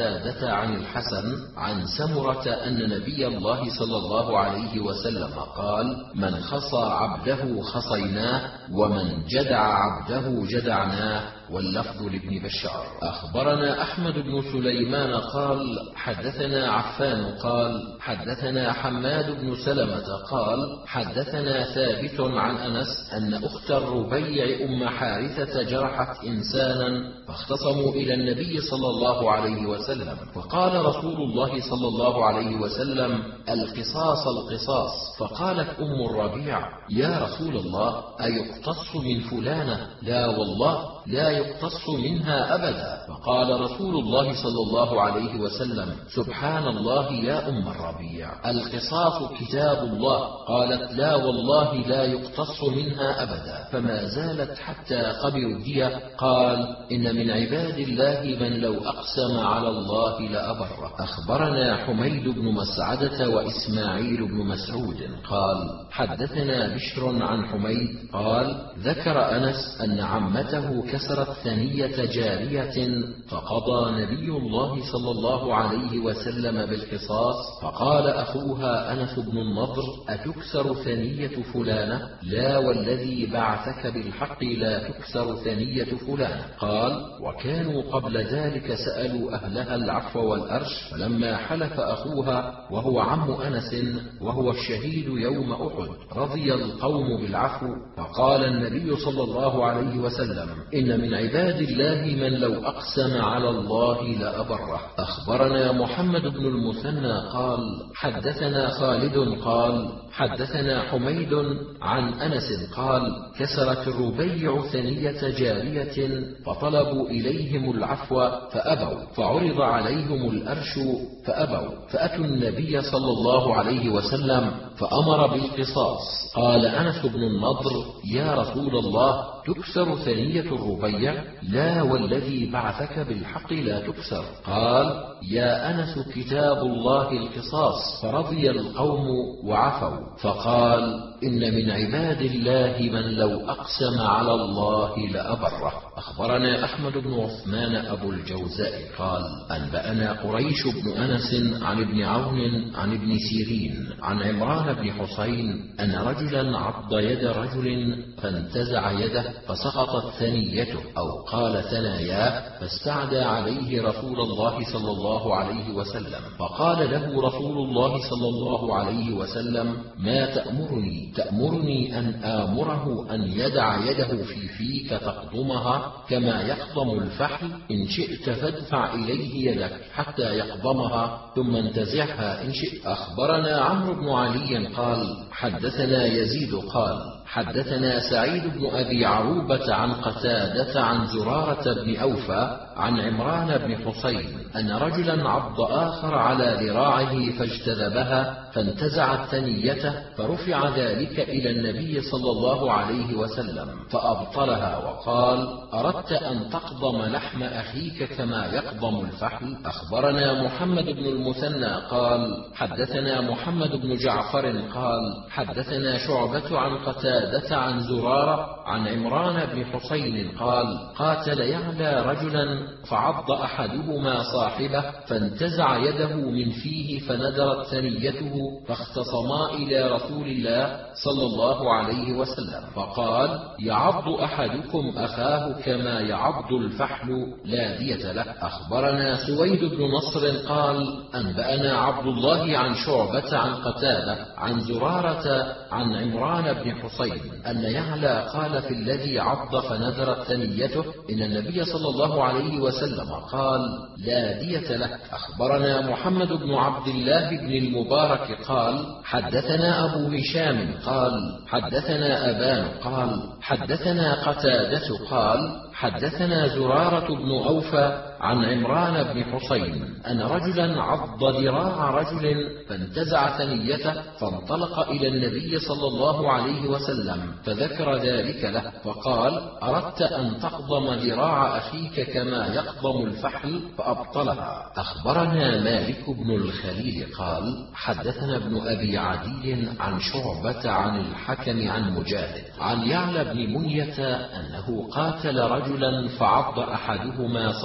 قتادة عن الحسن عن سمرة أن نبي الله صلى الله عليه وسلم قال: من خصى عبده خصيناه، ومن جدع عبده جدعناه. واللفظ لابن بشار. أخبرنا أحمد بن سليمان قال: حدثنا عفان قال: حدثنا حماد بن سلمة قال: حدثنا ثابت عن أنس أن أخت الربيع أم حارثة جرحت إنسانا فاختصموا إلى النبي صلى الله عليه وسلم، فقال رسول الله صلى الله عليه وسلم: القصاص القصاص. فقالت أم الربيع: يا رسول الله، أيقتص من فلانة؟ لا والله، لا يقتص منها أبدا. فقال رسول الله صلى الله عليه وسلم: سبحان الله يا أم الربيع، القصاص كتاب الله. قالت: لا والله، لا يقتص منها أبدا. فما زالت حتى قبلوا الدية. قال: إن من عباد الله من لو أقسم على الله لأبره. أخبرنا حميد بن مسعدة وإسماعيل بن مسعود قال: حدثنا بشر عن حميد قال: ذكر أنس أن عمته كسرت ثنية جارية، فقضى نبي الله صلى الله عليه وسلم بالقصاص. فقال أخوها أنس بن النضر: أتكسر ثنية فلانة؟ لا والذي بعثك بالحق لا تكسر ثنية فلانة. قال: وكانوا قبل ذلك سألوا أهلها العفو والأرش، فلما حلف أخوها وهو عم أنس وهو الشهيد يوم أحد رضي القوم بالعفو. فقال النبي صلى الله عليه وسلم: إن من عباد الله من لو أقسم على الله لأبره. أخبرنا محمد بن المثنى قال: حدثنا خالد قال: حدثنا حميد عن أنس قال: كسرت الربيع ثنية جارية فطلبوا إليهم العفو فأبوا، فعرض عليهم الأرش فأبوا، فأتوا النبي صلى الله عليه وسلم فأمر بالقصاص. قال أنس بن النضر: يا رسول الله، تكسر ثنية الربيع؟ لا والذي بعثك بالحق لا تكسر. قال: يا أنس، كتاب الله القصاص. فرضي القوم وعفوا. فقال: إن من عباد الله من لو أقسم على الله لأبره. أخبرنا أحمد بن عثمان أبو الجوزاء قال: أنبأنا قريش بن أنس عن ابن عون عن ابن سيرين عن عمران بن حسين أن رجلا عض يد رجل فانتزع يده فسقطت ثنيته أو قال ثناياه، فاستعدى عليه رسول الله صلى الله عليه وسلم، فقال له رسول الله صلى الله عليه وسلم: ما تأمرني؟ تأمرني أن آمره أن يدع يده في فيك تقضمها كما يقضم الفحل؟ إن شئت فادفع إليه يدك حتى يقضمها ثم انتزعها إن شئت. أخبرنا عمرو بن علي قال: حدثنا يزيد قال: حدثنا سعيد بن أبي عروبة عن قتادة عن زرارة بن أوفى عن عمران بن حسين أن رجلا عض آخر على ذراعه فاجتذبها فانتزعت ثنيته، فرفع ذلك إلى النبي صلى الله عليه وسلم فأبطلها وقال: أردت أن تقضم لحم أخيك كما يقضم الفحل؟ أخبرنا محمد بن المثنى قال: حدثنا محمد بن جعفر قال: حدثنا شعبة عن قتادة عن زرارة عن عمران بن حسين قال: قاتل يعلى رجلا فعض أحدهما صاحبه فانتزع يده من فيه فندرت ثنيته، فاختصما إلى رسول الله صلى الله عليه وسلم فقال: يعض أحدكم أخاه كما يعض الفحل، لا دية له. أخبرنا سويد بن نصر قال: أنبأنا عبد الله عن شعبة عن قتادة عن زرارة عن عمران بن حسين أن يعلى قال في الذي عض فنذرت ثنيته إن النبي صلى الله عليه وسلم قال: لا دية له. أخبرنا محمد بن عبد الله بن المبارك قال: حدثنا أبو هشام قال: حدثنا أبان قال: حدثنا قتادة قال: حدثنا زرارة بن أوفى عن عمران بن حسين أن رجلا عض ذراع رجل فانتزع ثنيته، فانطلق إلى النبي صلى الله عليه وسلم فذكر ذلك له، فقال: أردت أن تقضم ذراع أخيك كما يقضم الفحل؟ فأبطلها. أخبرنا مالك بن الخليل قال: حدثنا ابن أبي عدي عن شعبة عن الحكم عن مجاهد عن يعلى بن منية أنه قاتل رجلا فعض أحدهما صاحبه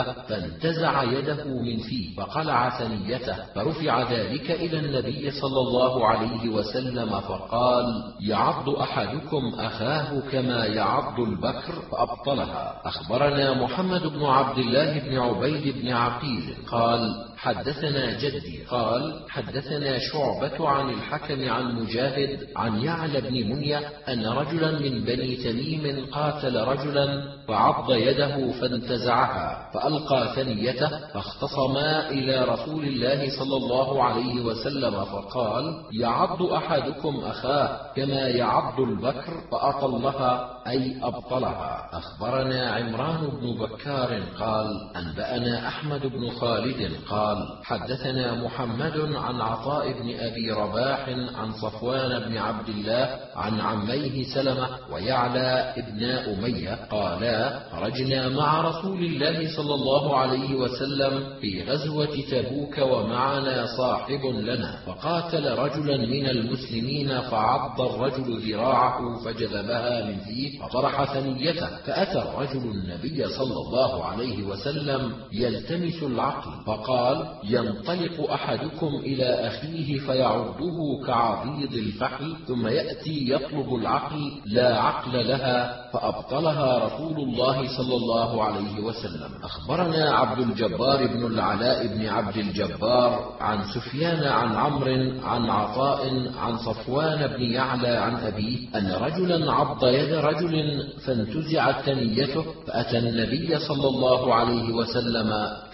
له فانتزع يده من فيه فقلع ثنيته، فرفع ذلك إلى النبي صلى الله عليه وسلم فقال: يعض أحدكم أخاه كما يعض البكر، فأبطلها. أخبرنا محمد بن عبد الله بن عبيد بن عقيل قال: حدثنا جدي قال: حدثنا شعبة عن الحكم عن مجاهد عن يعلى بن منية أن رجلا من بني تميم قاتل رجلا فعض يده فانتزعها فألقى ثنيته، فاختصما إلى رسول الله صلى الله عليه وسلم فقال: يعض أحدكم أخاه كما يعض البكر، فأطلها أي أبطلها. أخبرنا عمران بن بكار قال: أنبأنا أحمد بن خالد قال: حدثنا محمد عن عطاء بن أبي رباح عن صفوان بن عبد الله عن عميه سلمة ويعلى ابن أمية قالا: خرجنا مع رسول الله صلى الله عليه وسلم في غزوة تبوك ومعنا صاحب لنا، فقاتل رجلا من المسلمين فعض الرجل ذراعه فجذبها من فيه فطرح ثنيته، فأتى الرجل النبي صلى الله عليه وسلم يلتمس العقل، فقال: ينطلق أحدكم إلى أخيه فيعضه كعضيض الفحل، ثم يأتي يطلب العقل لا عقل لها، فأبطلها رسول الله صلى الله عليه وسلم. أخبرنا عبد الجبار بن العلاء بن عبد الجبار عن سفيان عن عمرو عن عطاء عن صفوان بن يعلى عن أبيه أن رجلا عض يد رجل فانتزعت ثنيته، فأتى النبي صلى الله عليه وسلم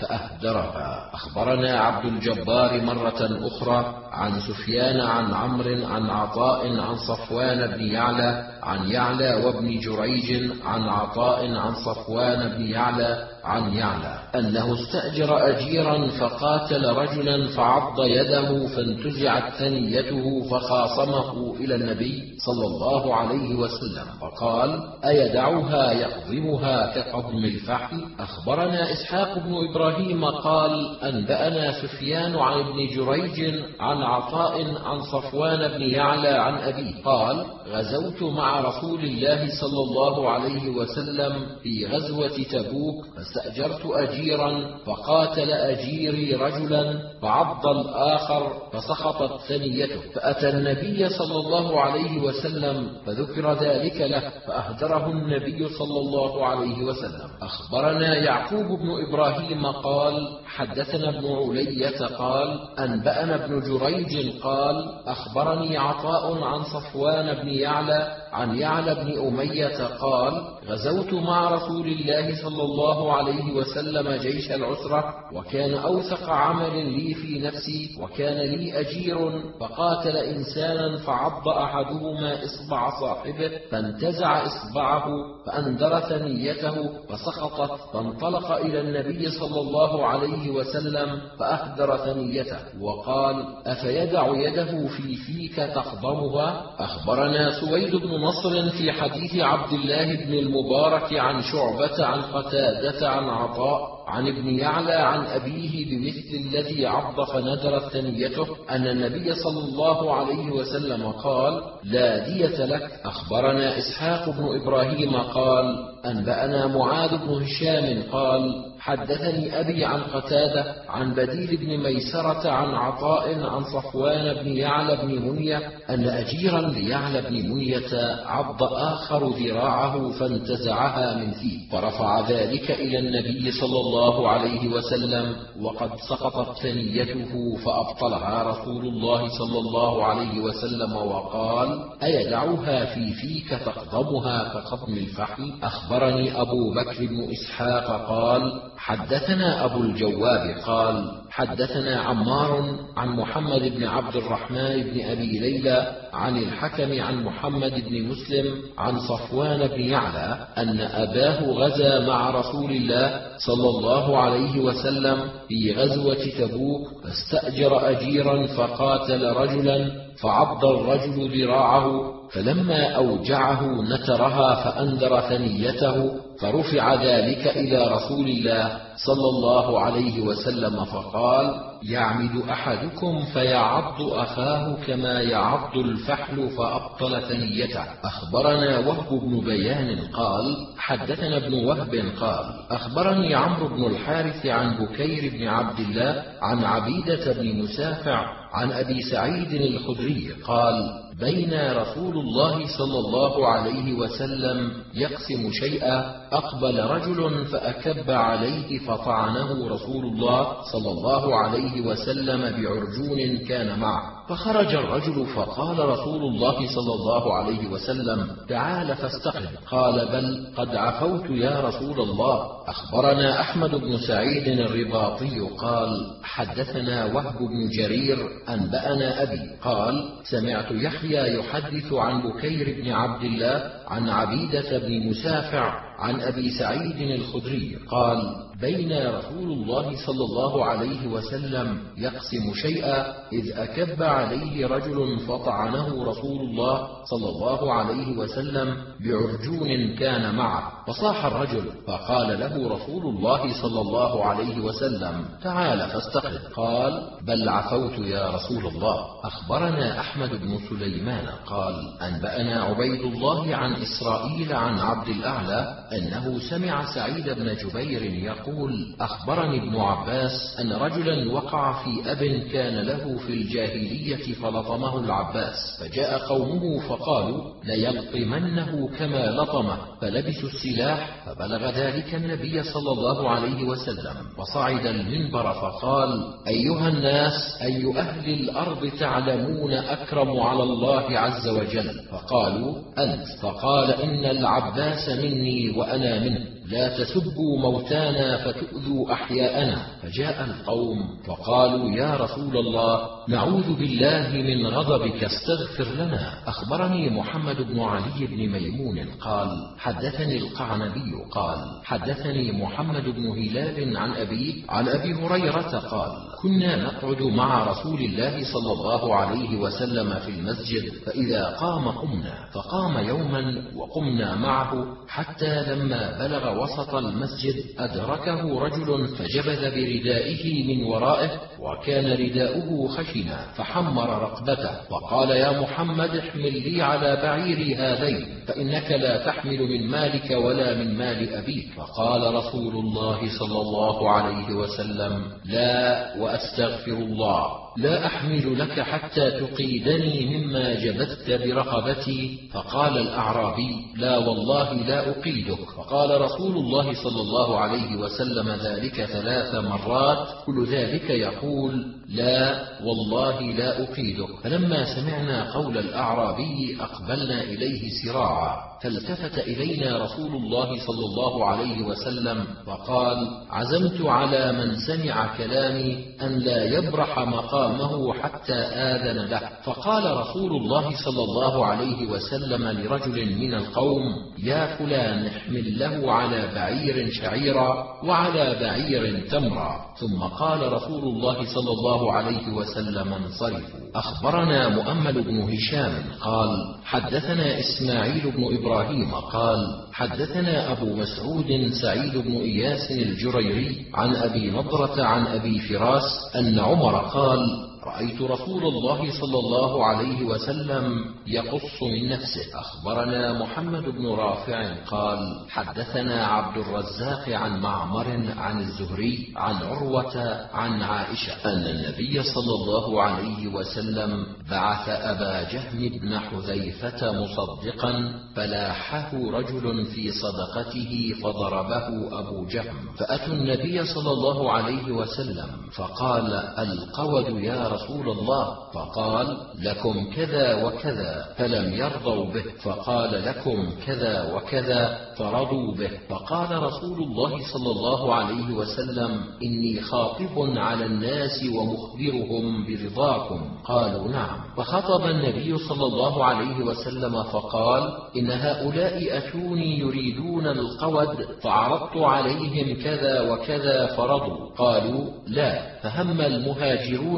فأهدرها. أخبرنا عبد الجبار مرة أخرى عن سفيان عن عمرو عن عطاء عن صفوان بن يعلى عن يعلى وابن جريج عن عطاء عن صفوان بن يعلى عن يعلى أنه استأجر أجيرا فقاتل رجلا فعض يده فانتزعت ثنيته، فخاصمه إلى النبي صلى الله عليه وسلم فقال: أيدعها يقضمها كقضم الفحل؟ أخبرنا إسحاق بن إبراهيم قال: أنبأنا سفيان عن ابن جريج عن عطاء عن صفوان بن يعلى عن أبيه قال: غزوت مع رسول الله صلى الله عليه وسلم في غزوة تبوك، فاستأجرت أجيرا فقاتل أجيري رجلا فعض الآخر فسقطت ثنيته، فأتى النبي صلى الله عليه وسلم فذكر ذلك له، فأهدره النبي صلى الله عليه وسلم. أخبرنا يعقوب بن إبراهيم قال: حدثنا ابن علية قال: أنبأنا ابن جريج قال: أخبرني عطاء عن صفوان بن يعلى عن يعلى بن أمية قال: غزوت مع رسول الله صلى الله عليه وسلم جيش العسرة، وكان أوثق عمل لي في نفسي، وكان لي أجير، فقاتل إنسانا فعض أحدهما إصبع صاحبه فانتزع إصبعه فأندر ثنيته فسقطت، فانطلق إلى النبي صلى الله عليه وسلم فأهدر ثنيته وقال: أفيدع يده في فيك تخضمها؟ أخبرنا سويد بن نصر في حديث عبد الله بن المبارك عن شعبة عن قتادة عن عطاء عن ابن يعلى عن أبيه بمثل الذي عض فندرت ثنيته أن النبي صلى الله عليه وسلم قال: لا دية لك. أخبرنا إسحاق بن إبراهيم قال: أنبأنا معاذ بن هشام قال: حدثني أبي عن قتادة عن بديل بن ميسرة عن عطاء عن صفوان بن يعلى بن منية أن أجيرا ليعلى بن منية عض آخر ذراعه فانتزعها من فيه، فرفع ذلك إلى النبي صلى الله عليه وسلم وقد سقطت ثنيته، فأبطلها رسول الله صلى الله عليه وسلم وقال: أيدعها في فيك تقضمها كقضم الفحل؟ أخبرني أبو بكر بن إسحاق قال: حدثنا أبو الجواب قال: حدثنا عمار عن محمد بن عبد الرحمن بن أبي ليلى عن الحكم عن محمد بن مسلم عن صفوان بن يعلى أن أباه غزا مع رسول الله صلى الله عليه وسلم في غزوة تبوك، فاستأجر أجيرا فقاتل رجلا فعض الرجل ذراعه، فلما أوجعه نترها فأندر ثنيته، فرفع ذلك إلى رسول الله صلى الله عليه وسلم فقال: يعمد أحدكم فيعض أخاه كما يعض الفحل فأبطل ثنيته. أخبرنا وهب بن بيان قال حدثنا ابن وهب قال أخبرني عمرو بن الحارث عن بكير بن عبد الله عن عبيدة بن مسافع عن أبي سعيد الخدري قال بين رسول الله صلى الله عليه وسلم يقسم شيئا أقبل رجل فأكب عليه فطعنه رسول الله صلى الله عليه وسلم بعرجون كان معه، فخرج الرجل فقال رسول الله صلى الله عليه وسلم تعال فاستقم، قال بل قد عفوت يا رسول الله. أخبرنا أحمد بن سعيد الرباطي قال حدثنا وهب بن جرير أنبأنا أبي قال سمعت يحيى يحدث عن بكير بن عبد الله عن عبيدة بن مسافع عن أبي سعيد الخدري قال بين رسول الله صلى الله عليه وسلم يقسم شيئا إذ أكب عليه رجل فطعنه رسول الله صلى الله عليه وسلم بعرجون كان معه، فصاح الرجل فقال له رسول الله صلى الله عليه وسلم تعال فاستقم، قال بل عفوت يا رسول الله. أخبرنا أحمد بن سليمان قال أنبأنا عبيد الله عن إسرائيل عن عبد الأعلى أنه سمع سعيد بن جبير يقول أخبرني ابن عباس أن رجلا وقع في أب كان له في الجاهلية فلطمه العباس، فجاء قومه فقالوا ليلطمنه كما لطمه، فلبسوا السلاح فبلغ ذلك النبي صلى الله عليه وسلم، فصعد المنبر فقال أيها الناس أي أهل الأرض تعلمون أكرم على الله عز وجل؟ فقالوا أنت، فقال إن العباس مني وأنا منه، لا تسبوا موتانا فتؤذوا أحياءنا. فجاء القوم فقالوا يا رسول الله نعوذ بالله من غضبك استغفر لنا. أخبرني محمد بن علي بن ميمون قال حدثني القعنبي قال حدثني محمد بن هلال عن أبي عن أبي هريرة قال كنا نقعد مع رسول الله صلى الله عليه وسلم في المسجد فإذا قام قمنا، فقام يوما وقمنا معه حتى لما بلغ وسط المسجد أدركه رجل فجبذ بردائه من ورائه، وكان رداؤه خشنا فحمر رقبته، وقال يا محمد احمل لي على بعيري هذين فإنك لا تحمل من مالك ولا من مال أبيك. فقال رسول الله صلى الله عليه وسلم لا وأستغفر الله، لا أحمل لك حتى تقيدني مما جبثت برقبتي. فقال الأعرابي لا والله لا أقيدك. فقال رسول الله صلى الله عليه وسلم ذلك ثلاث مرات كل ذلك يقول لا والله لا أقيدك. فلما سمعنا قول الأعرابي أقبلنا إليه سراعا، فالتفت إلينا رسول الله صلى الله عليه وسلم فقال عزمت على من سمع كلامي أن لا يبرح مقامه حتى آذن له. فقال رسول الله صلى الله عليه وسلم لرجل من القوم يا فلان احمل له على بعير شعيرا وعلى بعير تمرا. ثم قال رسول الله صلى الله عليه وسلم انصرفوا. أخبرنا مؤمل بن هشام قال حدثنا إسماعيل بن إبراهيم قال حدثنا أبو مسعود سعيد بن إياس الجريري عن أبي نضرة عن أبي فراس أن عمر قال رأيت رسول الله صلى الله عليه وسلم يقص من نفسه. أخبرنا محمد بن رافع قال حدثنا عبد الرزاق عن معمر عن الزهري عن عروة عن عائشة أن النبي صلى الله عليه وسلم بعث أبا جهم بن حذيفة مصدقا فلاحه رجل في صدقته فضربه أبو جهم، فأتوا النبي صلى الله عليه وسلم فقال القود يا رسول الله، فقال لكم كذا وكذا فلم يرضوا به، فقال لكم كذا وكذا فرضوا به. فقال رسول الله صلى الله عليه وسلم إني خاطب على الناس ومخبرهم برضاكم. قالوا نعم. فخطب النبي صلى الله عليه وسلم فقال إن هؤلاء أتوني يريدون القود فعرضت عليهم كذا وكذا فرضوا. قالوا لا. فهم المهاجرون بهم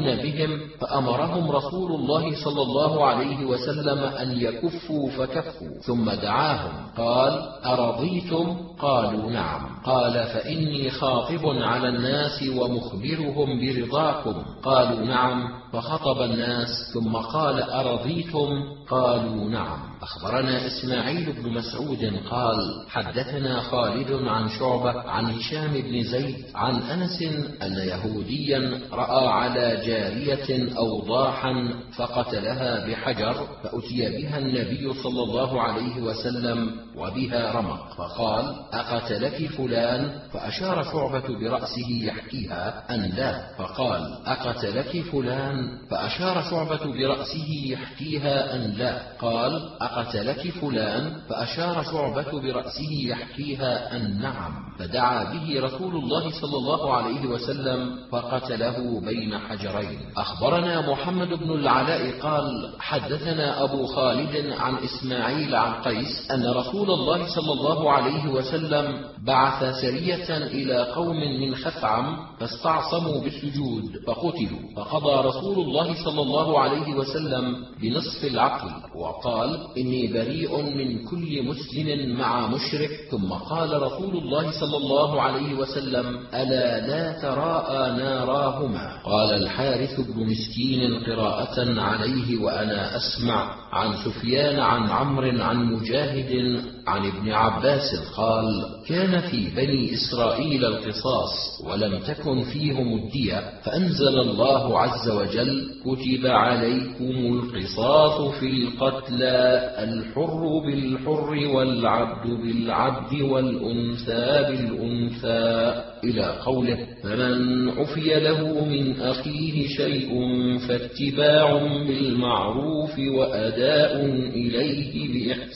بهم، فأمرهم رسول الله صلى الله عليه وسلم أن يكفوا فكفوا، ثم دعاهم قال: أرضيتم؟ قالوا: نعم. قال: فإني خاطب على الناس ومخبرهم برضاكم. قالوا: نعم. فخطب الناس ثم قال: أرضيتم؟ قالوا: نعم. أخبرنا إسماعيل بن مسعود قال: حدثنا خالد عن شعبة عن هشام بن زيد عن أنس أن يهوديا رأى على جارية أوضاحا فقتلها بحجر، فأتي بها النبي صلى الله عليه وسلم وبها رمق، فقال: أقتلك فلان؟ فأشار شعبة برأسه يحكيها أن لا، فقال: أقتلك فلان؟ فأشار شعبة برأسه يحكيها أن لا، قال: أقتلك فلان؟ فأشار شعبة برأسه يحكيها أن نعم، فدعا به رسول الله صلى الله عليه وسلم فقتله بين حجرين. أخبرنا محمد بن العلاء قال: حدثنا أبو خالد عن إسماعيل عن قيس أن رسول الله صلى الله عليه وسلم بعث سرية إلى قوم من خثعم فاستعصموا بالسجود فقتلوا، فقضى رسول الله صلى الله عليه وسلم بنصف العقل وقال: إني بريء من كل مسلم مع مشرك. ثم قال رسول الله صلى الله عليه وسلم: ألا لا تراءى ناراهما؟ قال الحارث بن مسكين قراءة عليه وأنا أسمع عن سفيان عن عمرو عن مجاهد عن ابن عباس قال: كان في بني إسرائيل القصاص ولم تكن فيهم الدية، فأنزل الله عز وجل: كتب عليكم القصاص في القتلى، الحر بالحر والعبد بالعبد والأنثى بالأنثى، إلى قوله: فمن عفي له من أخيه شيء فاتباع بالمعروف وأداء إليه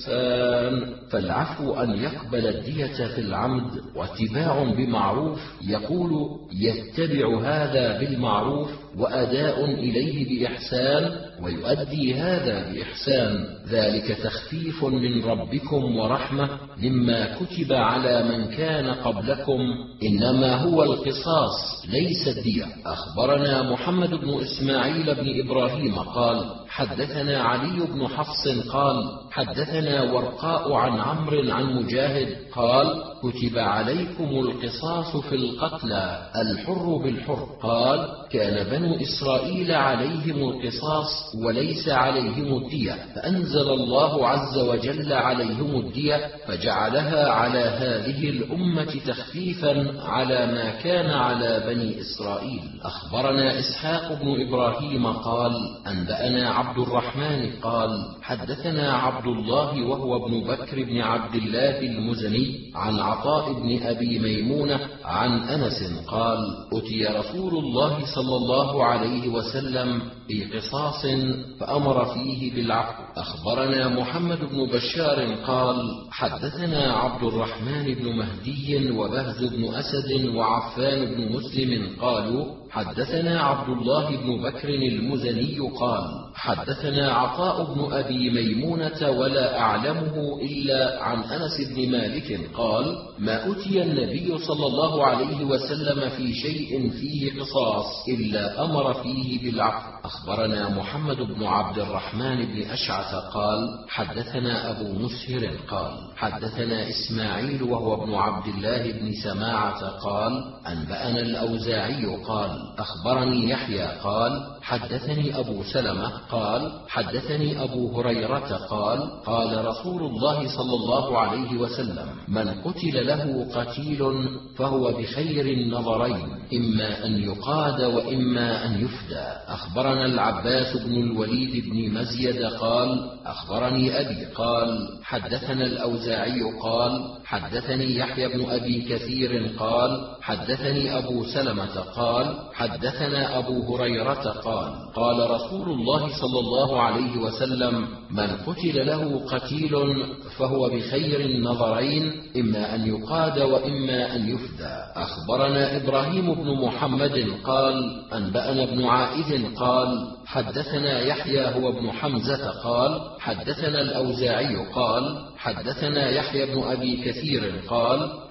بإحسان. فالعفو أن يقبل الدية في العمد، واتباع بمعروف يقول يتبع هذا بالمعروف وأداء إليه بإحسان ويؤدي هذا بإحسان، ذلك تخفيف من ربكم ورحمة مما كتب على من كان قبلكم، إنما هو القصاص ليس الدية. أخبرنا محمد بن إسماعيل بن إبراهيم قال: حدثنا علي بن حفص قال: حدثنا ورقاء عن عمرو عن مجاهد قال: كتب عليكم القصاص في القتلى، الحر بالحر. قال: كان بنو إسرائيل عليهم القصاص وليس عليهم الدية، فأنزل الله عز وجل عليهم الدية فجعلها على هذه الأمة تخفيفا على ما كان على بني إسرائيل. أخبرنا إسحاق بن إبراهيم قال: أنبأنا عبد الرحمن قال: حدثنا عبد الله وهو ابن بكر بن عبد الله المزني عن عطاء بن أبي ميمونة عن أنس قال: أتي رسول الله صلى الله عليه وسلم بقصاص فأمر فيه بالعفو. أخبرنا محمد بن بشار قال: حدثنا عبد الرحمن بن مهدي وبهز بن أسد وعفان بن مسلم قالوا: حدثنا عبد الله بن بكر المزني قال: حدثنا عطاء بن أبي ميمونة ولا أعلمه إلا عن أنس بن مالك قال: ما أتي النبي صلى الله عليه وسلم في شيء فيه قصاص إلا أمر فيه بالعفو. أخبرنا محمد بن عبد الرحمن بن أشعث قال: حدثنا أبو مسهر قال: حدثنا إسماعيل وهو ابن عبد الله بن سماعة قال: أنبأنا الأوزاعي قال: أخبرني يحيى قال: حدثني أبو سلمة قال: حدثني أبو هريرة قال: قال رسول الله صلى الله عليه وسلم: من قتل له قتيل فهو بخير النظرين، إما أن يقاد وإما أن يفدى. أخبرنا العباس بن الوليد بن مزيد قال: أخبرني أبي قال: حدثنا الأوزاعي قال: حدثني يحيى بن أبي كثير قال: حدثني أبو سلمة قال: حدثنا أبو هريرة قال: قال رسول الله صلى الله عليه وسلم: من قتل له قتيل فهو بخير النظرين، إما أن يقاد وإما أن يفدى. أخبرنا إبراهيم بن محمد قال: أنبأنا ابن عائذ قال: حدثنا يحيى هو ابن حمزة قال: حدثنا الأوزاعي قال: حدثنا يحيى بن أبي كثير قال: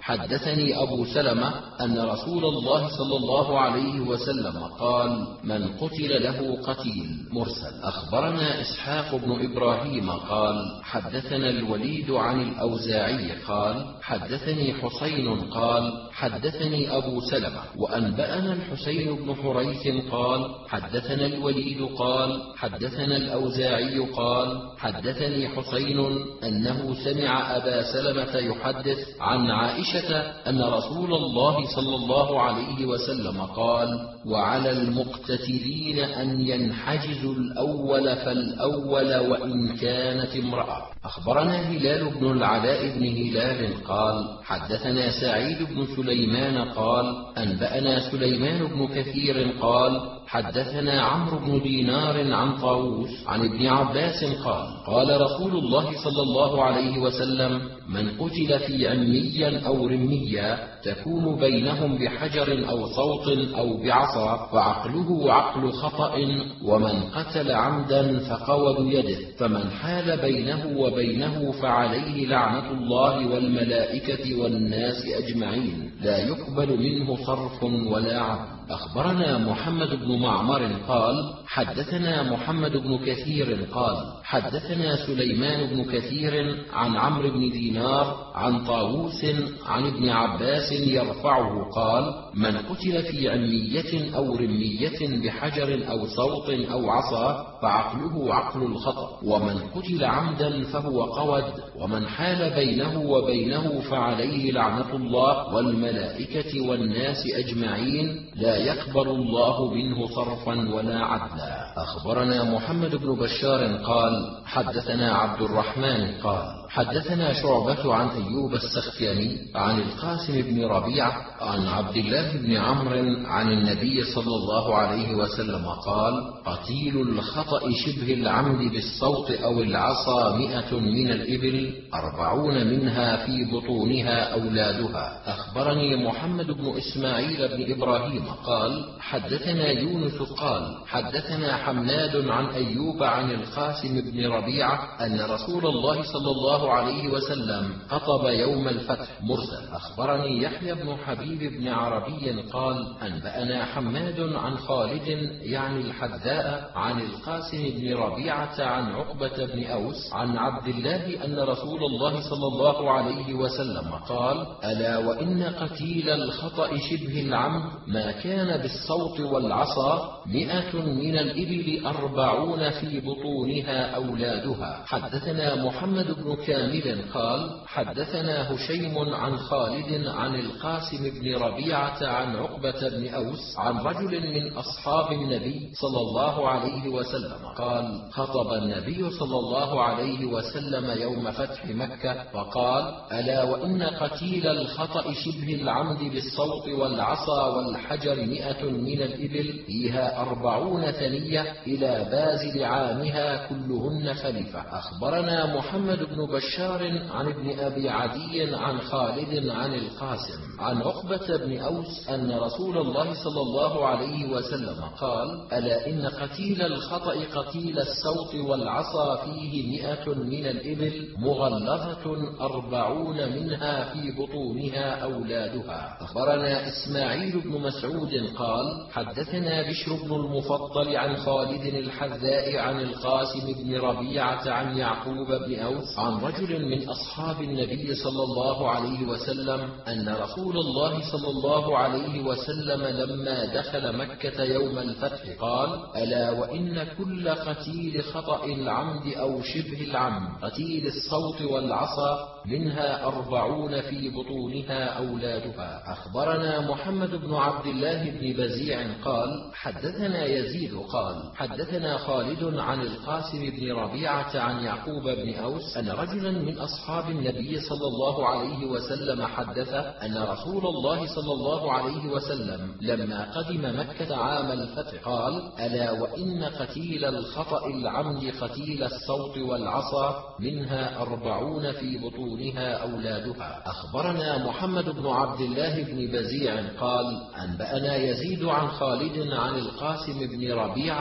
حدثني أبو سلمة أن رسول الله صلى الله عليه وسلم قال: من قتل له قتيل. مرسل. أخبرنا إسحاق بن إبراهيم قال: حدثنا الوليد عن الأوزاعي قال: حدثني حسين قال: حدثني أبو سلمة. وأنبأنا الحسين بن حريث قال: حدثنا الوليد قال: حدثنا الأوزاعي قال: حدثني حسين أنه سمع أبا سلمة يحدث عن عائشة أن رسول الله صلى الله عليه وسلم قال: وعلى المقتتلين أن ينحجزوا الأول فالأول وإن كانت امرأة. أخبرنا هلال بن العلاء بن هلال قال: حدثنا سعيد بن سليمان قال: أنبأنا سليمان بن كثير قال: حدثنا عمرو بن دينار عن طاووس عن ابن عباس قال: قال رسول الله صلى الله عليه وسلم: من قتل في عميا أو رميا تكون بينهم بحجر أو صوت أو بعصا فعقله عقل خطأ، ومن قتل عمدا فقود يده، فمن حال بينه وبينه فعليه لعنة الله والملائكة والناس أجمعين، لا يقبل منه صرف ولا عدل. أخبرنا محمد بن معمر قال: حدثنا محمد بن كثير قال: حدثنا سليمان بن كثير عن عمرو بن دينار عن طاووس عن ابن عباس يرفعه قال: من قتل في عمية أو رمية بحجر أو صوت أو عصا فعقله عقل الخطأ، ومن قتل عمدا فهو قود، ومن حال بينه وبينه فعليه لعنة الله والملائكة والناس أجمعين، لا يقبل الله منه صرفا ولا عدلا. أخبرنا محمد بن بشار قال: حدثنا عبد الرحمن قال: حدثنا شعبة عن أيوب السختياني عن القاسم بن ربيعة عن عبد الله بن عمرو عن النبي صلى الله عليه وسلم قال: قتيل الخطأ شبه العمد بالصوت أو العصا مئة من الإبل، أربعون منها في بطونها أولادها. أخبرني محمد بن إسماعيل بن إبراهيم قال: حدثنا يونس قال: حدثنا حماد عن أيوب عن القاسم بن ربيعة أن رسول الله صلى الله عليه وسلم خطب يوم الفتح. مرسل. أخبرني يحيى بن حبيب بن عربي قال: أنبأنا حماد عن خالد يعني الحذاء عن القاسم بن ربيعة عن عقبة بن أوس عن عبد الله أن رسول الله صلى الله عليه وسلم قال: ألا وإن قتيل الخطأ شبه العمد ما كان بالصوت والعصا مئة من الإبل، أربعون في بطونها أولادها. حدثنا محمد بن كامل قال: حدثنا هشيم عن خالد عن القاسم بن ربيعة عن عقبة بن أوس عن رجل من أصحاب النبي صلى الله عليه وسلم قال: خطب النبي صلى الله عليه وسلم يوم فتح مكة فقال: ألا وإن قتيل الخطأ شبه العمد بالصوت والعصا والحجر مئة من الإبل، فيها أربعون ثنية إلى بازل عامها كلهن خليفة. أخبرنا محمد بن بشار عن ابن أبي عدي عن خالد عن القاسم عن عقبة بن أوس أن رسول الله صلى الله عليه وسلم قال: ألا إن قتيل الخطأ قتيل الصوت والعصا فيه مئة من الإبل، مغلظة أربعون منها في بطونها أولادها. أخبرنا إسماعيل بن مسعود قال: حدثنا بشر بن المفضل عن خالد الحذاء عن القاسم بن ربيعة عن يعقوب بن أوس عن رجل من أصحاب النبي صلى الله عليه وسلم أن رسول الله صلى الله عليه وسلم لما دخل مكة يوم الفتح قال: ألا وإن كل قتيل خطأ العمد أو شبه العمد قتيل الصوت والعصا منها أربعون في بطونها أولادها. أخبرنا محمد بن عبد الله بن بزيع قال: حدثنا يزيد قال: حدثنا خالد عن القاسم بن ربيعة عن يعقوب بن أوس أن رجلا من أصحاب النبي صلى الله عليه وسلم حدث أن رسول الله صلى الله عليه وسلم لما قدم مكة عام الفتح قال: ألا وإن قتيل الخطأ العمد قتيل الصوت والعصا منها أربعون في بطونها أولادها. أخبرنا محمد بن عبد الله بن بزيع قال: أنبأنا يزيد عن خالد عن القاسم بن ربيعة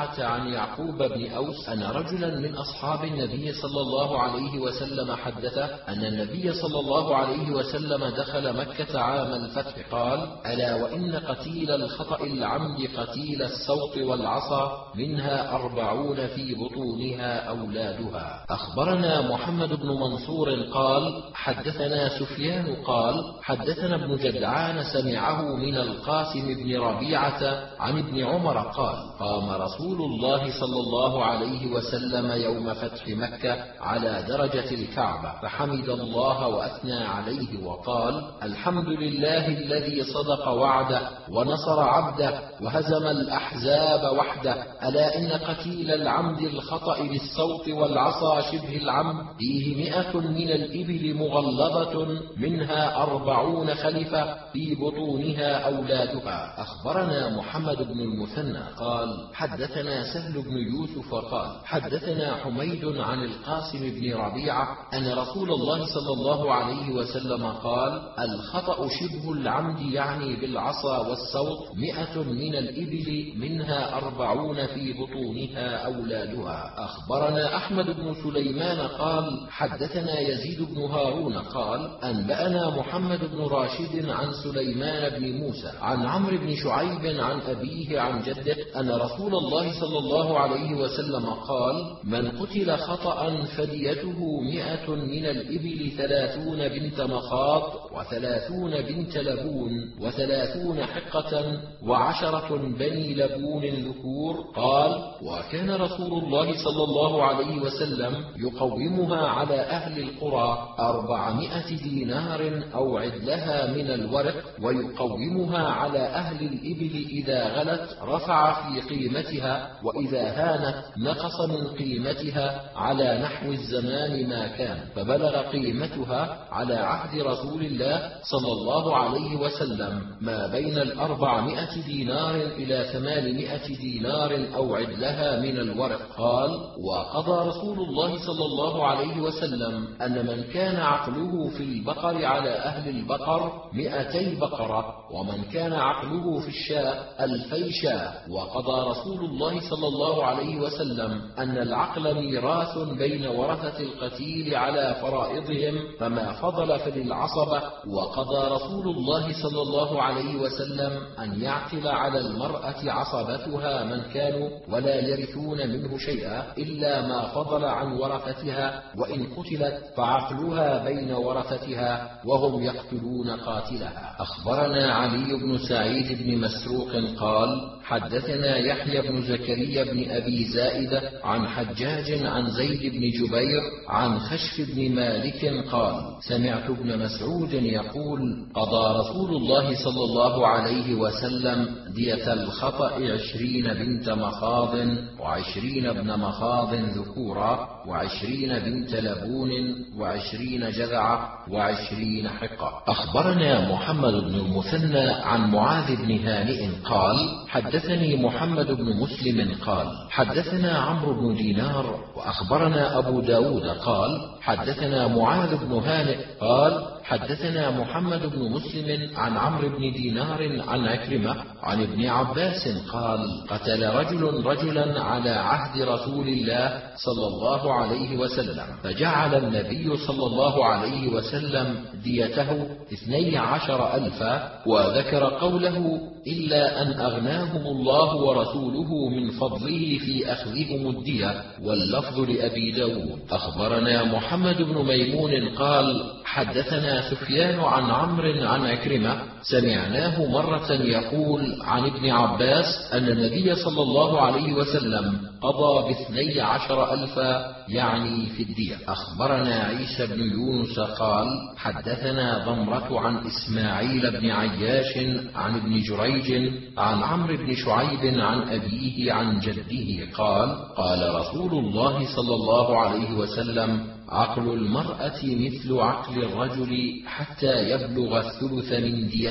ربيعة عن يعقوب بن أوس أن رجلا من أصحاب النبي صلى الله عليه وسلم حدثه أن النبي صلى الله عليه وسلم دخل مكة عام الفتح قال: ألا وإن قتيل الخطأ العمد قتيل السوط والعصا منها أربعون في بطونها أولادها. أخبرنا محمد بن منصور قال: حدثنا سفيان قال: حدثنا ابن جدعان سمعه من القاسم بن ربيعة عن ابن عمر قال: قام رسول الله صلى الله عليه وسلم يوم فتح مكة على درجة الكعبة فحمد الله وأثنى عليه وقال: الحمد لله الذي صدق وعده ونصر عبده وهزم الأحزاب وحده. ألا إن قتيل العمد الخطأ بالصوت والعصا شبه العمد فيه مئة من الإبل مغلظة منها أربعون خلفة في بطونها أولادها. أخبرنا محمد بن المثنى قال: حدثنا سهل بن يوسف قال: حدثنا حميد عن القاسم بن ربيعة أن رسول الله صلى الله عليه وسلم قال: الخطأ شبه العمد يعني بالعصا والصوت مئة من الإبل منها أربعون في بطونها أولادها. أخبرنا أحمد بن سليمان قال: حدثنا يزيد بن هارون قال: أنبأنا محمد بن راشد عن سليمان بن موسى عن عمرو بن شعيب عن أبيه عن جده أن رسول الله صلى الله عليه وسلم قال: من قتل خطأ فديته مئة من الإبل ثلاثون بنت مخاط وثلاثون بنت لبون وثلاثون حقة وعشرة بني لبون ذكور. قال: وكان رسول الله صلى الله عليه وسلم يقومها على أهل القرى أربعمائة دينار أو عدلها من الورق، ويقومها على أهل الإبل إذا غلت رفع في قيمتها، وإذا هانت نقص من قيمتها على نحو الزمان ما كان، فبلغ قيمتها على عهد رسول الله صلى الله عليه وسلم ما بين الأربعمائة دينار إلى ثمانمائة دينار أو عدلها من الورق. قال: وقضى رسول الله صلى الله عليه وسلم أن من كان عقله في البقر على أهل البقر مئتي بقرة، ومن كان عقله في الشاء ألفي شاء. وقضى رسول الله صلى الله عليه وسلم أن العقل ميراث بين ورثة القتيل على فرائضهم، فما فضل فللعصبة. وقضى رسول الله صلى الله عليه وسلم أن يعقل على المرأة عصبتها من كانوا ولا يرثون منه شيئا إلا ما فضل عن ورثتها، وإن قتلت فعقلها بين ورثتها وهم يقتلون قاتلها. أخبرنا علي بن سعيد بن مسروق قال: حدثنا يحيى بن زكريا بن أبي زائدة عن حجاج عن زيد بن جبير عن خشف بن مالك قال: سمعت ابن مسعود يقول: قضى رسول الله صلى الله عليه وسلم دية الخطأ عشرين بنت مخاض وعشرين ابن مخاض ذكورا وعشرين بنت لبون وعشرين جذعة وعشرين حقة. أخبرنا محمد بن المثنى عن معاذ بن هانئ قال: حدثني محمد بن مسلم قال: حدثنا عمرو بن دينار وأخبرنا أبو داود قال: حدثنا معاذ بن هانئ قال: حدثنا محمد بن مسلم عن عمرو بن دينار عن عكرمة عن ابن عباس قال: قتل رجل رجلا على عهد رسول الله صلى الله عليه وسلم، فجعل النبي صلى الله عليه وسلم ديته اثني عشر ألفا، وذكر قوله: إلا أن أغناهم الله ورسوله من فضله في أخذهم الدية، واللفظ لأبي داود. أخبرنا محمد بن ميمون قال: حدثنا سفيان عن عمرو عن عكرمة سمعناه مرة يقول عن ابن عباس أن النبي صلى الله عليه وسلم قضى باثني عشر ألفا يعني في الدية. أخبرنا عيسى بن يونس قال: حدثنا ضمرة عن إسماعيل بن عياش عن ابن جريج عن عمرو بن شعيب عن أبيه عن جده قال: قال رسول الله صلى الله عليه وسلم: عقل المرأة مثل عقل الرجل حتى يبلغ الثلث من ديتها.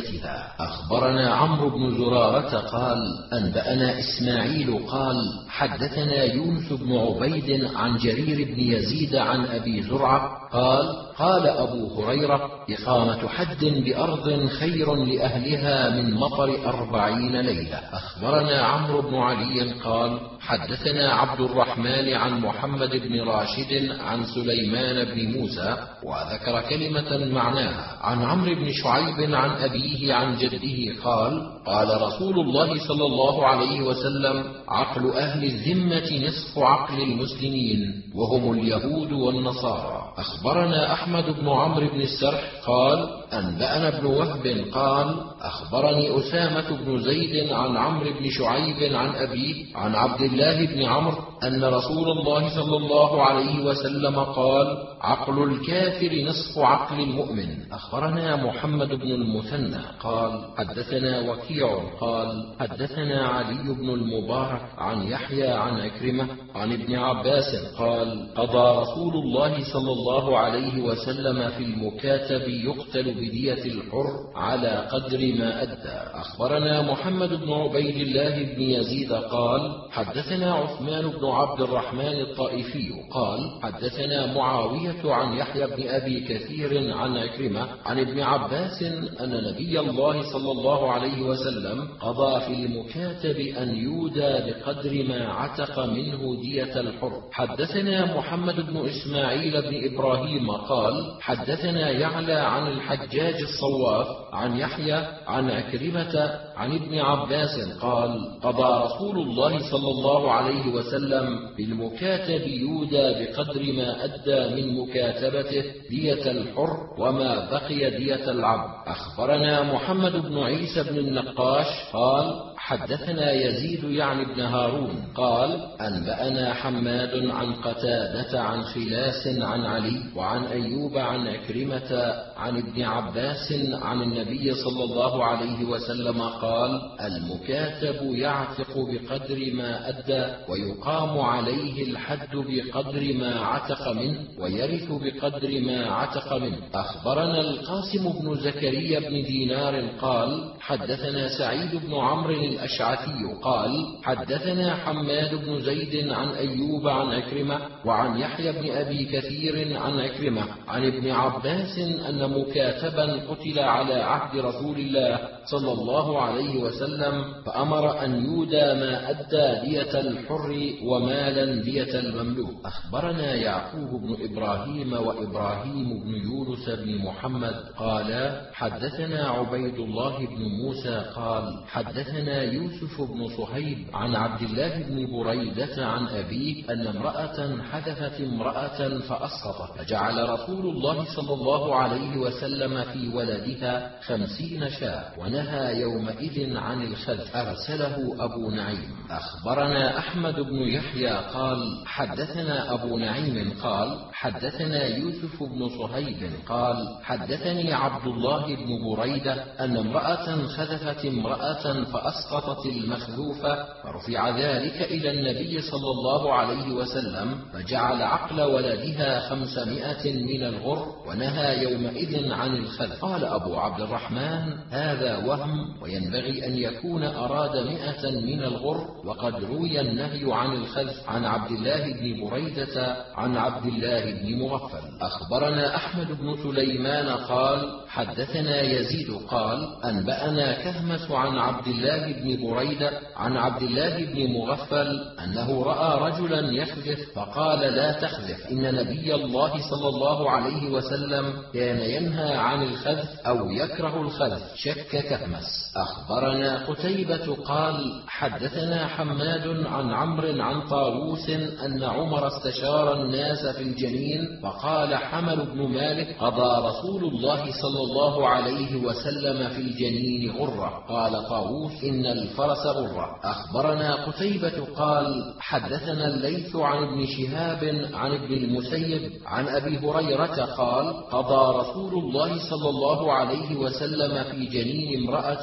روايتها. أخبرنا عمرو بن زرارة قال أنبأنا إسماعيل قال حدثنا يونس بن عبيد عن جرير بن يزيد عن أبي زرعة قال قال أبو هريرة إقامة حد بأرض خير لأهلها من مطر أربعين ليلة. أخبرنا عمرو بن علي قال حدثنا عبد الرحمن عن محمد بن راشد عن سليمان بن موسى وذكر كلمة معناها عن عمرو بن شعيب عن أبيه عن جده قال قال رسول الله صلى الله عليه وسلم عقل أهل الذمة نصف عقل المسلمين وهم اليهود والنصارى. أخبرنا أحمد بن عمرو بن السرح قال أنبأنا ابن وهب قال أخبرني أسامة بن زيد عن عمرو بن شعيب عن أبيه عن عبد الله بن عمرو أن رسول الله صلى الله عليه وسلم قال عقل الكافر نصف عقل المؤمن. أخبرنا محمد بن المثنى قال حدثنا وكيع قال حدثنا علي بن المبارك عن يحيى عن عكرمة عن ابن عباس قال قضى رسول الله صلى الله عليه وسلم في المكاتب يقتل بدية الحر على قدر ما أدى. أخبرنا محمد بن عبيد الله بن يزيد قال حدثنا عثمان بن عبد الرحمن الطائفي قال حدثنا معاوية عن يحيى بن أبي كثير عن عكرمة عن ابن عباس أن نبي الله صلى الله عليه وسلم قضى في المكاتب أن يودى بقدر ما عتق منه دية الحر. حدثنا محمد بن إسماعيل بن إبراهيم قال حدثنا يعلى عن الحجاج الصواف عن يحيى عن عكرمة عن ابن عباس قال قضى رسول الله صلى الله عليه وسلم بالمكاتب يودى بقدر ما أدى من مكاتبته دية الحر وما بقي دية العبد. أخبرنا محمد بن عيسى بن النقاش قال حدثنا يزيد يعني ابن هارون قال أنبأنا حماد عن قتادة عن خلاس عن علي وعن أيوب عن عكرمة عن ابن عباس عن النبي صلى الله عليه وسلم قال المكاتب يعتق بقدر ما أدى ويقام عليه الحد بقدر ما عتق منه ويرث بقدر ما عتق منه. أخبرنا القاسم بن زكريا بن دينار قال حدثنا سعيد بن عمرو الأشعثي قال حدثنا حماد بن زيد عن أيوب عن عكرمة وعن يحيى بن أبي كثير عن عكرمة عن ابن عباس أن مكاتبا قتل على عهد رسول الله صلى الله عليه وسلم فأمر أن يودى ما أدى دية الحر ومالا دية المملوك. أخبرنا يعقوب بن إبراهيم وإبراهيم بن يونس بن محمد قال حدثنا عبيد الله بن موسى قال حدثنا يوسف بن صهيب عن عبد الله بن بريدة عن أبيه أن امرأة حدثت امرأة فأسقطت فجعل رسول الله صلى الله عليه وسلم في ولدها خمسين شاة ونهى يومئذ عن الخذف. أرسله أبو نعيم. أخبرنا أحمد بن يحيى قال حدثنا أبو نعيم قال حدثنا يوسف بن صهيب قال حدثني عبد الله بن بريدة أن امرأة خذفت امرأة فأسقطت المخذوفة فرفع ذلك إلى النبي صلى الله عليه وسلم فجعل عقل ولدها خمسمائة من الغر ونهى يومئذ عن الخذف. قال أبو عبد الرحمن هذا وهم وينبغي أن يكون أراد مئة من الغر وقد روي النهي عن الخذف عن عبد الله بن بريدة عن عبد الله بن مغفل. أخبرنا أحمد بن سليمان قال حدثنا يزيد قال أنبأنا كهمس عن عبد الله بن بريدة عن عبد الله بن مغفل أنه رأى رجلا يخذف فقال لا تخذف إن نبي الله صلى الله عليه وسلم كان ينهى عن الخذف أو يكره الخذف. شك كهمس. أخبرنا قتيبة قال حدثنا حماد عن عمرو عن طاووس أن عمر استشار الناس في الجنين فقال حمل بن مالك قضى رسول الله صلى الله عليه وسلم في الجنين غرة. قال طاووس إن الفرس غرة. أخبرنا قتيبة قال حدثنا الليث عن ابن شهاب عن ابن المسيب عن أبي هريرة قال قضى رسول الله صلى الله عليه وسلم في جنين امرأة من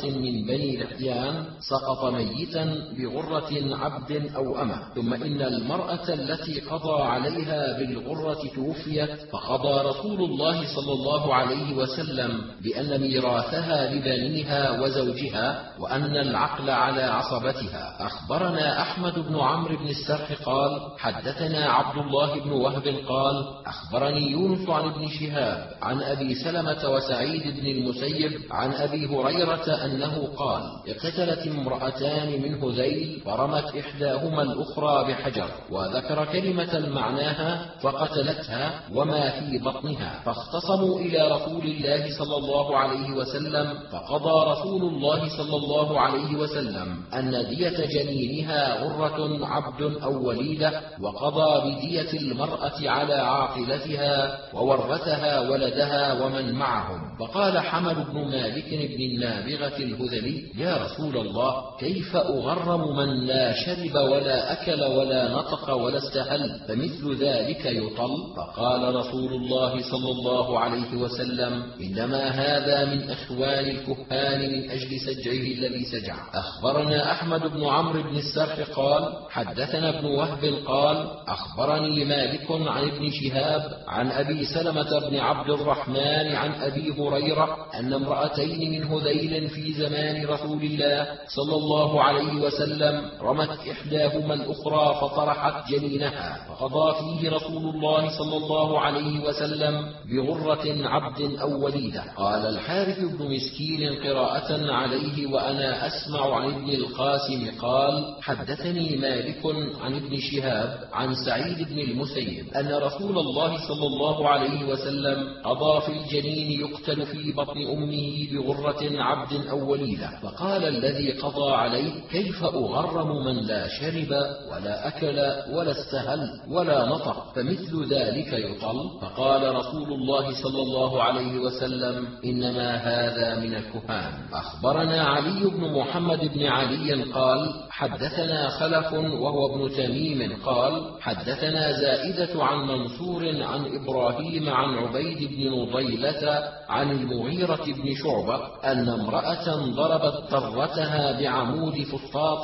بني لحيان سقط ميتا بغرة عبد أو أمة. ثم إن المرأة التي قضى عليها بالغرة توفيت، فقضى رسول الله صلى الله عليه وسلم بأن ميراثها لبنيها وزوجها، وأن العقل على عصبتها. أخبرنا أحمد بن عمرو بن السرح قال حدثنا عبد الله بن وهب قال أخبرني يونس عن ابن شهاب عن أبي سلمة وسعيد بن المسيب عن أبي هريرة أنه قال اقتتلت امرأتان من هذيل فرمت إحداهما الأخرى بحجر، وذكر كلمة معناها فقتلتها وما في بطنها، فاختصموا إلى رسول الله صلى الله عليه وسلم، فقضى رسول الله صلى الله عليه وسلم أن دية جنينها غرة عبد أو وليدة، وقضى بدية المرأة على عاقلتها وورثها ولدها ومن معهم. فقال حمد بن مالك بن النابغة الهذلي يا رسول الله كيف أغرم من لا شرب ولا أكل ولا نطق ولا استهل، فمثل ذلك يطل؟ فقال رسول الله صلى الله عليه وسلم إنما هذا من أخوان الكهان من أجل سجعه الذي سجع. أخبرنا أحمد بن عمرو بن السرح قال حدثنا ابن وهب قال أخبرني مالك عن ابن شهاب عن أبي سلمة بن عبد الرحمن عن أبي هريرة أن امرأتين من هذيل في زمان رسول الله صلى الله عليه وسلم رمت إحداهما الأخرى فطرحت جنينها، فقضى فيه رسول الله صلى الله عليه وسلم بغرة عبد أو وليدة. قال الحارث بن مسكين قراءة عليه وأنا أسمع عن ابن القاسم قال حدثني مالك عن ابن شهاب عن سعيد بن المسيب أن رسول الله صلى الله عليه وسلم قضى في الجنين يقتل في بطن أمه بغرة عبد أو وليدة. فقال الذي قضى عليه كيف أغرم من لا شرب ولا أكل ولا استهل ولا نطق، فمثل ذلك يطل؟ فقال رسول الله صلى الله عليه وسلم إنما هذا من الكهان. أخبرنا علي بن محمد بن علي قال حدثنا خلف وهو ابن تميم قال حدثنا زائدة عن منصور عن إبراهيم عن عبيد بن نضيلة عن المغيرة بن شعبة أن امرأة ضربت طرتها بعمود فسطاط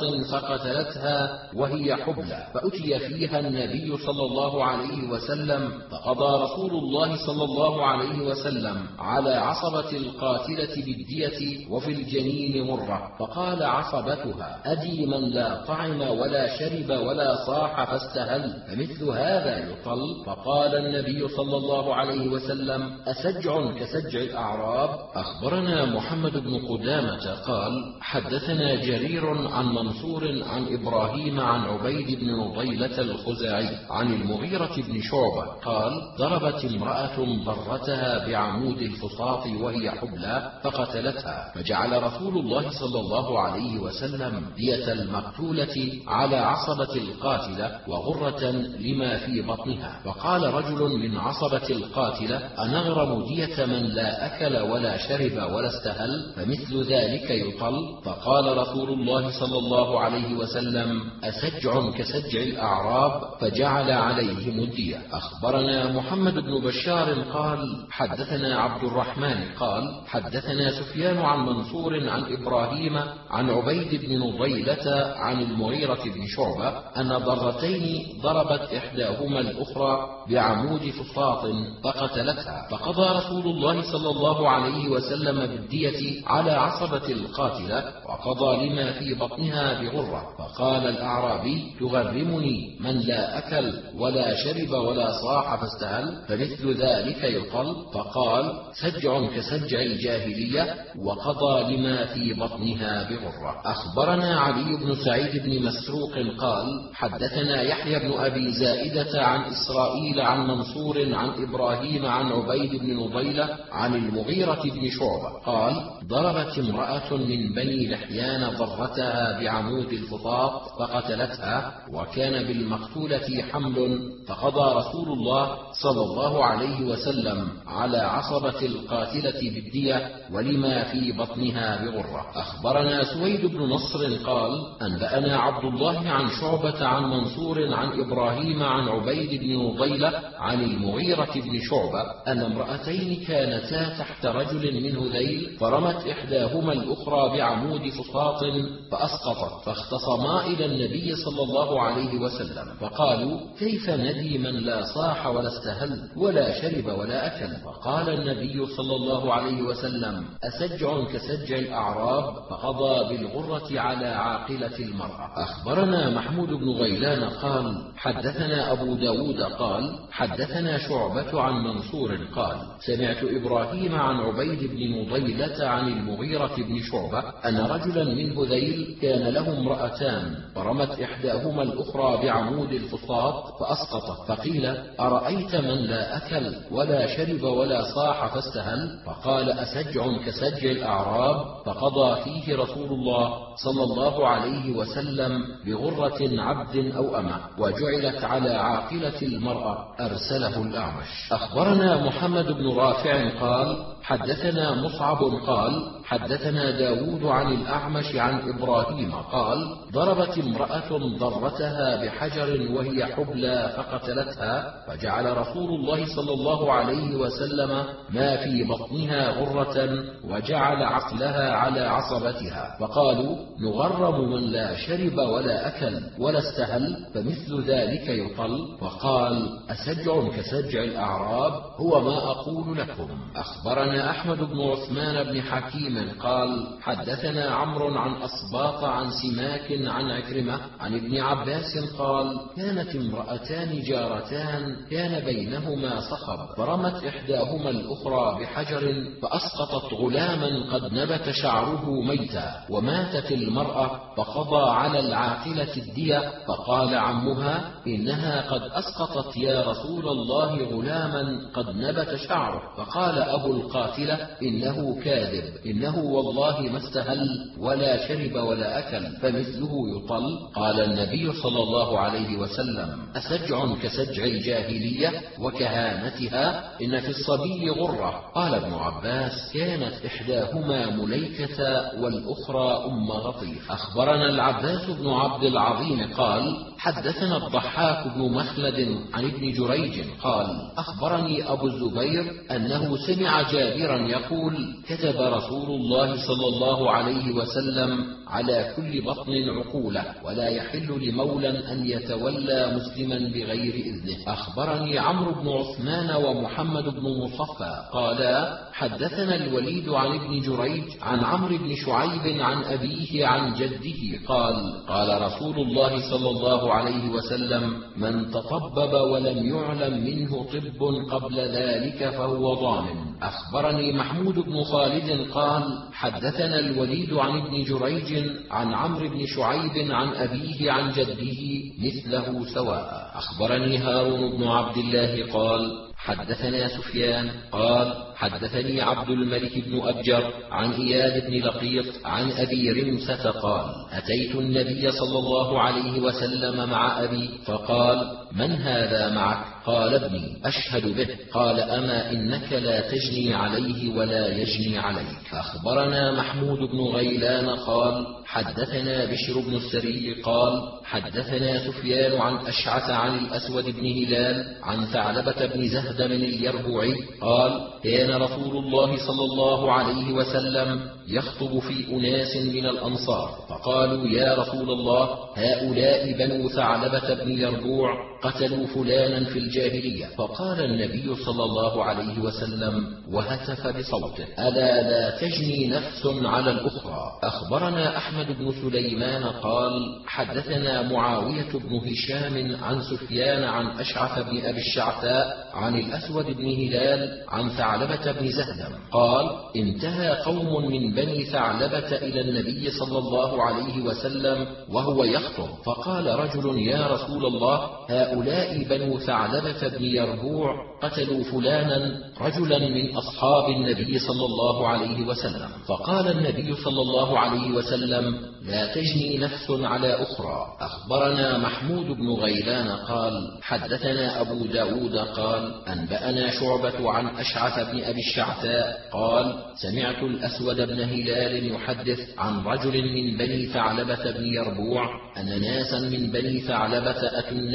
فقتلتها وهي حبلى، فأتي فيها النبي صلى الله عليه وسلم، فقضى رسول الله صلى الله عليه وسلم على عصبة القاتلة بالدية وفي الجنين مرة. فقال عصبتها أدي من لا طعم ولا شرب ولا صاح فاستهل، فمثل هذا يطل؟ فقال النبي صلى الله عليه وسلم أسجع كسجع الأعراب؟ أخبرنا محمد بن قدامة قال حدثنا جرير عن منصور عن إبراهيم عن عبيد بن نضيلة الخزاعي عن المغيرة بن شعبة قال ضربت امرأة ضرتها بعمود الفسطاط وهي حبلى فقتلتها، فجعل رسول الله صلى الله عليه وسلم دية المقتولة على عصبة القاتلة وغرة لما في بطنها. فقال رجل من عصبة القاتلة أنغرم دية من لا أكل ولا شرب ولا استهل، فمثل ذلك يطل؟ فقال رسول الله صلى الله عليه وسلم أسجع كسجع الأعراب، فجعل عليهم الدية. أخبرنا محمد بن بشار قال حدثنا عبد الرحمن قال حدثنا سفيان عن منصور عن إبراهيم عن عبيد بن نضيلة عن المغيرة بن شعبة أن ضرتين ضربت إحداهما الأخرى بعمود فسطاط فقتلتها، فقضى رسول الله صلى الله عليه وسلم بالدية على عصبة القاتلة وقضى لما في بطنها بغرة. فقال الأعرابي تغرمني من لا أكل ولا شرب ولا صاح فاستهل، فمثل ذلك يقل؟ فقال سجع كسجع الجاهلية، وقضى لما في بطنها بغرة. أخبرنا علي بن سعيد بن مسروق قال حدثنا يحيى بن أبي زائدة عن إسرائيل عن منصور عن إبراهيم عن عبيد بن نضيلة عن المغيرة بن شعبة قال ضربت امرأة من بني لحيان ضرتها بعمود الفطاط فقتلتها، وكان بالمقتولة حمل، فقضى رسول الله صلى الله عليه وسلم على عصبة القاتلة بالدية ولما في بطنها بغرة. أخبرنا سويد بن نصر قال أنبأنا عبد الله عن شعبة عن منصور عن إبراهيم عن عبيد بن نضيلة عن المغيرة بن شعبة أن امرأتين كانتا تحت رجل من هذيل فرمت إحداهما الأخرى بعمود فسطاط فأسقطت، فاختصما إلى النبي صلى الله عليه وسلم فقالوا: كيف ندي من لا صاح ولا استهل ولا شرب ولا أكل؟ فقال النبي صلى الله عليه وسلم: أسجع كسجع الأعراب؟ فقضى بالغرة على عاقلة المرأة. أخبرنا محمود بن غيلان قال: حدثنا أبو داود قال: حدثنا شعبة عن منصور قال: سمعت إبراهيم عن عبيد بن مضيلة عن المغيرة بن شعبة أن رجلا من هذيل كان له امرأتان، فرمت إحداهما الأخرى بعمود الفسطاط فأسقطت، فقيل: أرأيت من لا أكل ولا شرب ولا صاح فاستهل؟ فقال: أسجع كسجع الأعراب؟ فقضى فيه رسول الله صلى الله عليه وسلم بغرة عبد أو أمة، وجعلت على عاقلة المرأة. أرسله الأعمش. أخبرنا محمد بن رافع قال: حدثنا مصعب قال: حدثنا داود عن الأعمش عن إبراهيم قال: ضربت امرأة ضرتها بحجر وهي حبلى فقتلتها، فجعل رسول الله صلى الله عليه وسلم ما في بطنها غرة وجعل عقلها على عصبتها، فقالوا: نغرم من لا شرب ولا أكل ولا استهل، فمثل ذلك يطل. فقال: أسجع كسجع الأعراب؟ هو ما أقول لكم. أخبرنا أحمد بن عثمان بن حكيم قال: حدثنا عمرو عن أصباط عن سماك عن عكرمة عن ابن عباس قال: كانت امرأتان جارتان كان بينهما صخب، فرمت إحداهما الأخرى بحجر فأسقطت غلاما قد نبت شعره ميتا، وماتت المرأة، فقضى على العاقلة الدية. فقال عمها: إنها قد أسقطت يا رسول الله غلاما قد نبت شعره. فقال أبو القاتلة: إنه كاذب، إنه والله ما استهل ولا شرب ولا أكل، فمثله يطل. قال النبي صلى الله عليه وسلم: أسجع كسجع الجاهلية وكهانتها؟ إن في الصبي غرة. قال ابن عباس: كانت إحداهما مليكة والأخرى أم غطيف. أخبرنا العباس بن عبد العظيم قال: حدثنا الضحاك بن مخلد عن ابن جريج قال: أخبرني أبو الزبير أنه سمع جابرا يقول: كتب رسول الله صلى الله عليه وسلم على كل بطن عقولة، ولا يحل لمولى أن يتولى مسلما بغير إذنه. أخبرني عمرو بن عثمان ومحمد بن مصفى قالا: حدثنا الوليد عن ابن جريج عن عمرو بن شعيب عن أبيه عن جده قال: قال رسول الله صلى الله عليه وسلم: من تطبب ولم يعلم منه طب قبل ذلك فهو ضامن. أخبرني محمود بن خالد قال: حدثنا الوليد عن ابن جريج عن عمرو بن شعيب عن أبيه عن جده مثله سواء. أخبرني هارون بن عبد الله قال: حدثنا سفيان قال: حدثني عبد الملك بن أبجر عن إياد بن لقيط عن أبي رمسة قال: أتيت النبي صلى الله عليه وسلم مع أبي، فقال: من هذا معك؟ قال: ابني أشهد به. قال: أما إنك لا تجني عليه ولا يجني عليك. أخبرنا محمود بن غيلان قال: حدثنا بشر بن السري قال: حدثنا سفيان عن أشعث عن الأسود بن هلال عن ثعلبة بن زهدم اليربوعي قال: كان رسول الله صلى الله عليه وسلم يخطب في أناس من الأنصار، فقالوا: يا رسول الله، هؤلاء بنو ثعلبة بن يربوع قتلوا فلانا في الجاهلية. فقال النبي صلى الله عليه وسلم وهتف بصوته: ألا لا تجني نفس على الأخرى. أخبرنا أحمد بن سليمان قال: حدثنا معاوية بن هشام عن سفيان عن أشعث بن أبي الشعثاء عن الأسود بن هلال عن ثعلبة بن زهدم قال: انتهى قوم من بني ثعلبة إلى النبي صلى الله عليه وسلم وهو يخطب، فقال رجل: يا رسول الله، هؤلاء بنو ثعلبة بن يربوع قتلوا فلانا رجلا من أصحاب النبي صلى الله عليه وسلم. فقال النبي صلى الله عليه وسلم: لا تجني نفس على أخرى. أخبرنا محمود بن غيلان قال: حدثنا أبو داود قال: أنبأنا شعبة عن أشعث بن أبي الشعثاء قال: سمعت الأسود بن هلال يحدث عن رجل من بني ثعلبة بن يربوع أن ناسا من بني ثعلبة أتوا النبي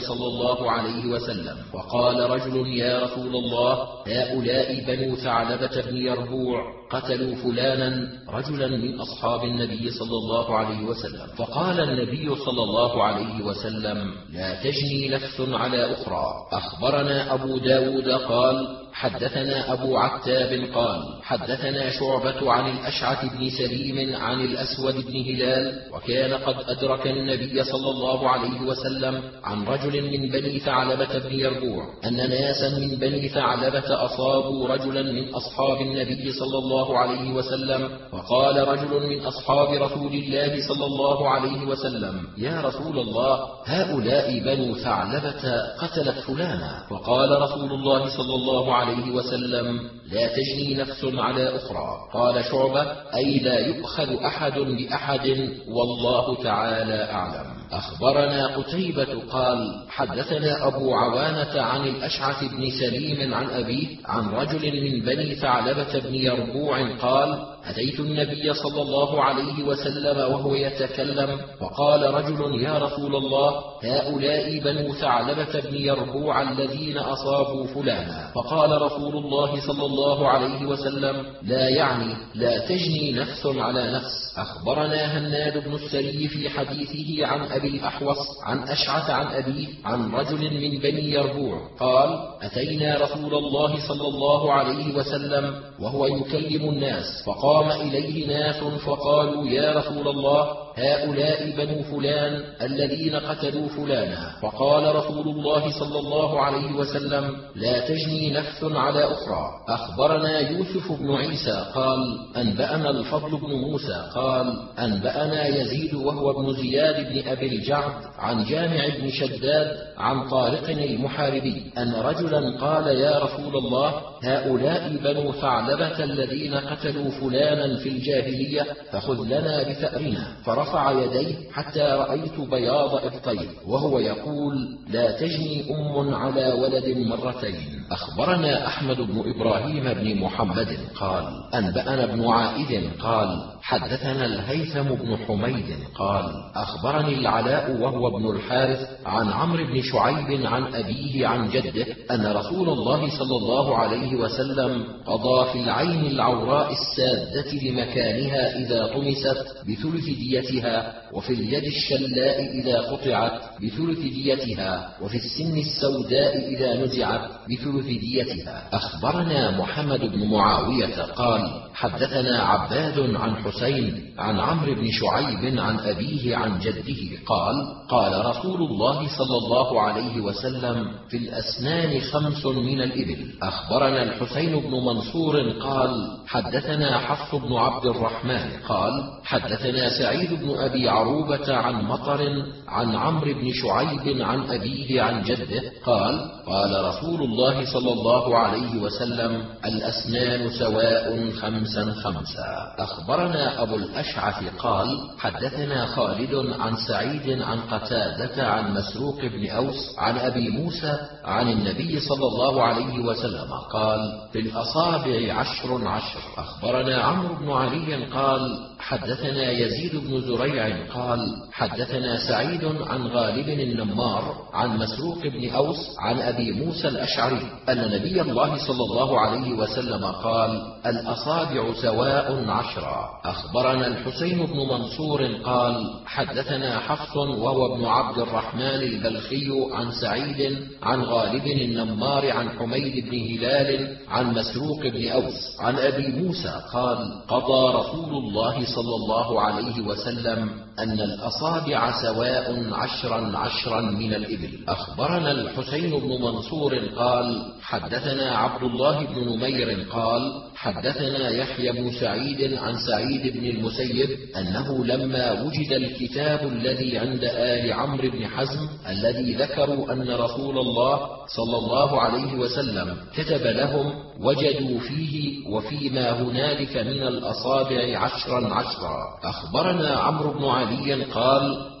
صلى الله عليه وسلم، وقال رجل: يا رسول الله، هؤلاء بنو ثعلبة بن يربوع قتلوا فلانا رجلا من أصحاب النبي صلى الله عليه وسلم. فقال النبي صلى الله عليه وسلم: لا تجني نفس على أخرى. أخبرنا أبو داود قال: حدثنا أبو عتاب قال: حدثنا شعبة عن الأشعث بن سليم عن الأسود بن هلال، وكان قد أدرك النبي صلى الله عليه وسلم عن رجل من بني ثعلبة بن يربوع أن ناسا من بني ثعلبة أصابوا رجلا من أصحاب النبي صلى الله عليه وسلم، فقال رجل من أصحاب رسول الله صلى الله عليه وسلم: يا رسول الله، هؤلاء بنو ثعلبة قتلت فلانا. فقال رسول الله صلى الله عليه عليه وسلم: لا تجني نفس على أخرى. قال شعبة: أي لا يؤخذ أحد بأحد، والله تعالى أعلم. أخبرنا قتيبة قال: حدثنا أبو عوانة عن الأشعث بن سليم عن أبيه عن رجل من بني ثعلبة بن يربوع قال: أتيت النبي صلى الله عليه وسلم وهو يتكلم، فقال رجل: يا رسول الله، هؤلاء بنو ثعلبة بن يربوع الذين أصابوا فلانا. فقال رسول الله صلى الله عليه وسلم: لا يعني لا تجني نفس على نفس. أخبرنا هناد بن السري في حديثه عن أبي الأحوص عن أشعث عن أبيه عن رجل من بني يربوع قال: أتينا رسول الله صلى الله عليه وسلم وهو يكلم الناس، فقام إليه ناس فقالوا: يا رسول الله، هؤلاء بنو فلان الذين قتلوا فلانا. فقال رسول الله صلى الله عليه وسلم: لا تجني نفس على أخرى. أخبرنا يوسف بن عيسى قال: أنبأنا الفضل بن موسى قال: أنبأنا يزيد وهو ابن زياد بن أبي الجعد عن جامع بن شداد عن طارق المحاربي أن رجلا قال: يا رسول الله، هؤلاء بنو ثعلبة الذين قتلوا فلانا في الجاهلية، فخذ لنا بثأرنا. فرفع يديه حتى رأيت بياض إبطيه وهو يقول: لا تجني أم على ولد مرتين. أخبرنا أحمد بن إبراهيم بن محمد قال: أنبأنا ابن عائد قال: حدثنا الهيثم بن حميد قال: أخبرني العلاء وهو ابن الحارث عن عمرو بن شعيب عن أبيه عن جده أن رسول الله صلى الله عليه وسلم قضى في العين العوراء السادة لمكانها إذا طمست بثلث ديتها، وفي اليد الشلاء إذا قطعت بثلث ديتها، وفي السن السوداء إذا نزعت بثلث ديتها. أخبرنا محمد بن معاوية قال: حدثنا عباد عن حسين عن عمرو بن شعيب عن أبيه عن جده قال: قال رسول الله صلى الله عليه وسلم: في الأسنان خمس من الإبل. أخبرنا الحسين بن منصور قال: حدثنا حفص بن عبد الرحمن قال: حدثنا سعيد بن أبي عروبة عن مطر عن عمرو بن شعيب عن أبيه عن جده قال: قال رسول الله صلى الله عليه وسلم: الأسنان سواء خمسا خمسا. أخبرنا أبو الأشعث قال: حدثنا خالد عن سعيد عن قتادة عن مسروق بن أوس عن أبي موسى عن النبي صلى الله عليه وسلم قال: في الأصابع عشر عشر. أخبرنا عمرو بن علي قال: حدثنا يزيد بن زريع قال: حدثنا سعيد عن غالب النمار عن مسروق بن أوس عن أبي موسى الأشعري أن نبي الله صلى الله عليه وسلم قال: الأصابع سواء عشرا. أخبرنا الحسين بن منصور قال: حدثنا حفص وهو ابن عبد الرحمن البلخي عن سعيد عن غالب النمار عن حميد بن هلال عن مسروق بن أوس عن أبي موسى قال: قضى رسول الله صلى الله عليه وسلم أن الأصابع سواء عشرا عشرا من الإبل. أخبرنا الحسين بن منصور قال: حدثنا عبد الله بن نمير قال: حدثنا يحيى بن سعيد عن سعيد بن المسيب أنه لما وجد الكتاب الذي عند آل عمرو بن حزم الذي ذكروا أن رسول الله صلى الله عليه وسلم كتب لهم، وجدوا فيه وفيما هنالك من الأصابع عشرا عشرا. أخبرنا عمرو بن علي قال: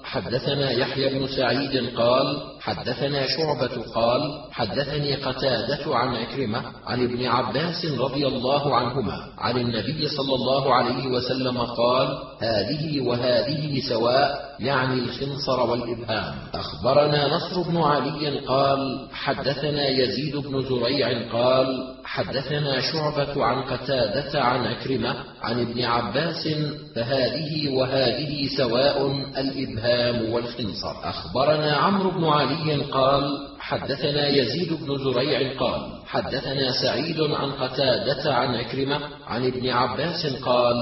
حدثنا يحيى بن سعيد قال حدثنا شعبة قال حدثني قتادة عن عكرمة عن ابن عباس رضي الله عنهما عن النبي صلى الله عليه وسلم قال هذه وهذه سواء، يعني الخنصر والإبهام. أخبرنا نصر بن علي قال حدثنا يزيد بن زريع قال حدثنا شعبة عن قتادة عن عكرمة عن ابن عباس فهذه وهذه سواء، الإبهام والخنصر. أخبرنا عمرو بن علي قال حدثنا يزيد بن زريع قال حدثنا سعيد عن قتادة عن عكرمة عن ابن عباس قال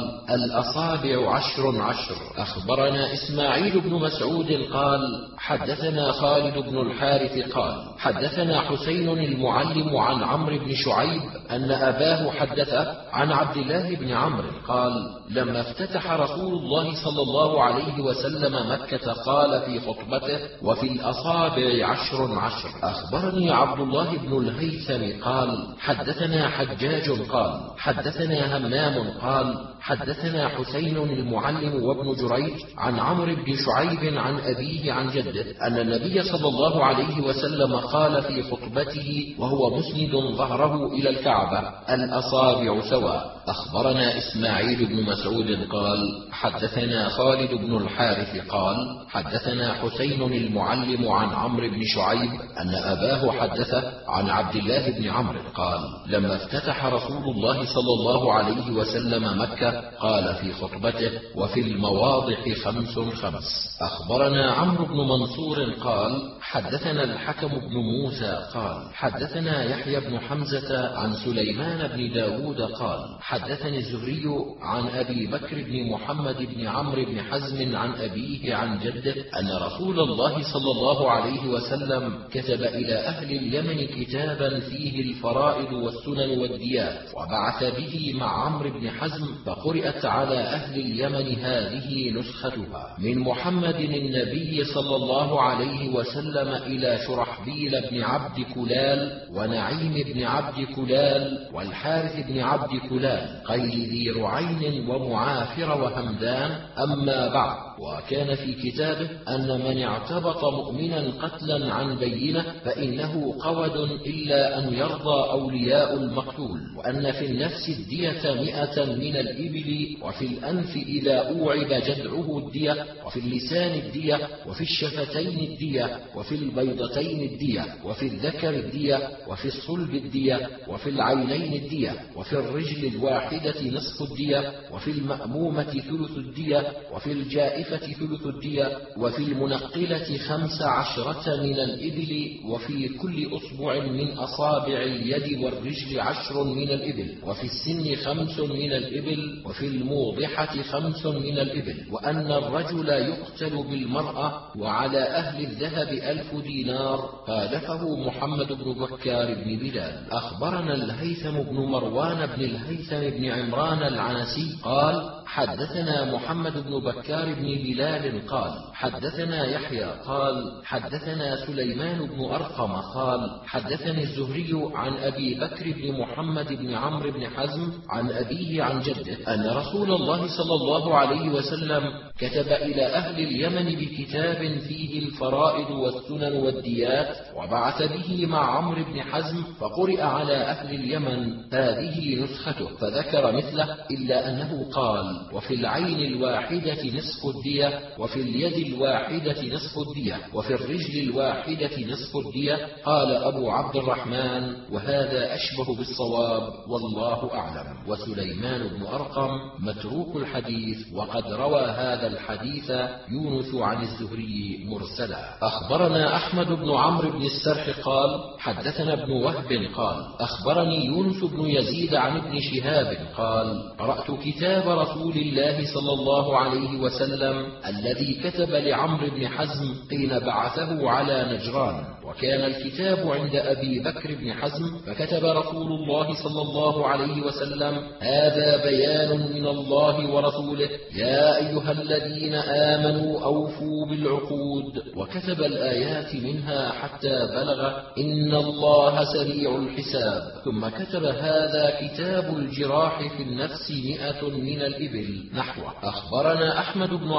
الأصابع عشر عشر. أخبرنا إسماعيل بن مسعود قال حدثنا خالد بن الحارث قال حدثنا حسين المعلم عن عمرو بن شعيب أن أباه حدث عن عبد الله بن عمرو قال لما افتتح رسول الله صلى الله عليه وسلم مكة قال في خطبته وفي الأصابع عشر عشر. أخبرني عبد الله بن الهيثم قال حدثنا حجاج قال حدثنا همام قال حدثنا حسين المعلم وابن جريج عن عمرو بن شعيب عن أبيه عن جده أن النبي صلى الله عليه وسلم قال في خطبته وهو مسند ظهره إلى الكعبة الأصابع سواء. أخبرنا إسماعيل بن مسعود قال حدثنا خالد بن الحارث قال حدثنا حسين المعلم عن عمرو بن شعيب أن أباه حدث عن عبد الله بن عمرو قال لما افتتح رسول الله صلى الله عليه وسلم مكة قال في خطبته وفي المواضع خمس خمس. أخبرنا عمرو بن منصور قال حدثنا الحكم بن موسى قال حدثنا يحيى بن حمزة عن سليمان بن داود قال حدثني الزهري عن أبي بكر بن محمد بن عمرو بن حزم عن أبيه عن جده أن رسول الله صلى الله عليه وسلم كتب إلى أهل اليمن كتابا فيه الفرائض والسنن والديات وبعث به مع عمرو بن حزم فقرأت على أهل اليمن هذه نسختها من محمد النبي صلى الله عليه وسلم إلى شرحبيل بن عبد كلال ونعيم بن عبد كلال والحارث بن عبد كلال قيل ذي رعين ومعافر وهمدان. أما بعد، وكان في كتابه أن من اعتبط مؤمنا قتلا عن بينة فإنه قود إلا أن يرضى أولياء المقتول، وأن في النفس الدية مئة من الإبل، وفي الأنف إذا أوعب جدعه الدية، وفي اللسان الدية، وفي الشفتين الدية، وفي البيضتين الدية، وفي الذكر الدية، وفي الصلب الدية، وفي العينين الدية، وفي الرجل الواحدة نصف الدية، وفي المأمومة ثلث الدية، وفي الجائفة ثلث الدية، وفي المنقلة خمس عشرة من الإبل، وفي كل أصبع من أصابع اليد والرجل عشر من الإبل، وفي السن خمس من الإبل، وفي الموضحة خمس من الإبل، وأن الرجل يقتل بالمرأة، وعلى أهل الذهب ألف دينار. خالفه محمد بن بكار بن بلال. أخبرنا الهيثم بن مروان بن الهيثم بن عمران العنسي قال حدثنا محمد بن بكار بن بلال قال حدثنا يحيى قال حدثنا سليمان بن أرقم قال حدثني الزهري عن أبي بكر بن محمد بن عمرو بن حزم عن أبيه عن جده أن رسول الله صلى الله عليه وسلم كتب إلى أهل اليمن بكتاب فيه الفرائض والسنن والديات، وبعث به مع عمرو بن حزم فقرئ على أهل اليمن هذه نسخته، فذكر مثله إلا أنه قال وفي العين الواحدة نصف الدية، وفي اليد الواحدة نصف الدية، وفي الرجل الواحدة نصف الدية. قال أبو عبد الرحمن وهذا أشبه بالصواب والله أعلم. وسليمان بن أرقم متروك الحديث، وقد روى هذا الحديث يونس عن الزهري مرسلا. أخبرنا أحمد بن عمرو بن السرح قال حدثنا ابن وهب قال أخبرني يونس بن يزيد عن ابن شهاب قال قرأت كتاب رسول الله صلى الله عليه وسلم الذي كتب لعمرو بن حزم حين بعثه على نجران، وكان الكتاب عند أبي بكر بن حزم، فكتب رسول الله صلى الله عليه وسلم هذا بيان من الله ورسوله يا أيها الذين آمنوا أوفوا بالعقود، وكتب الآيات منها حتى بلغ إن الله سريع الحساب، ثم كتب هذا كتاب الجراح في النفس مئة من الإبل نحوه. أخبرنا أحمد بن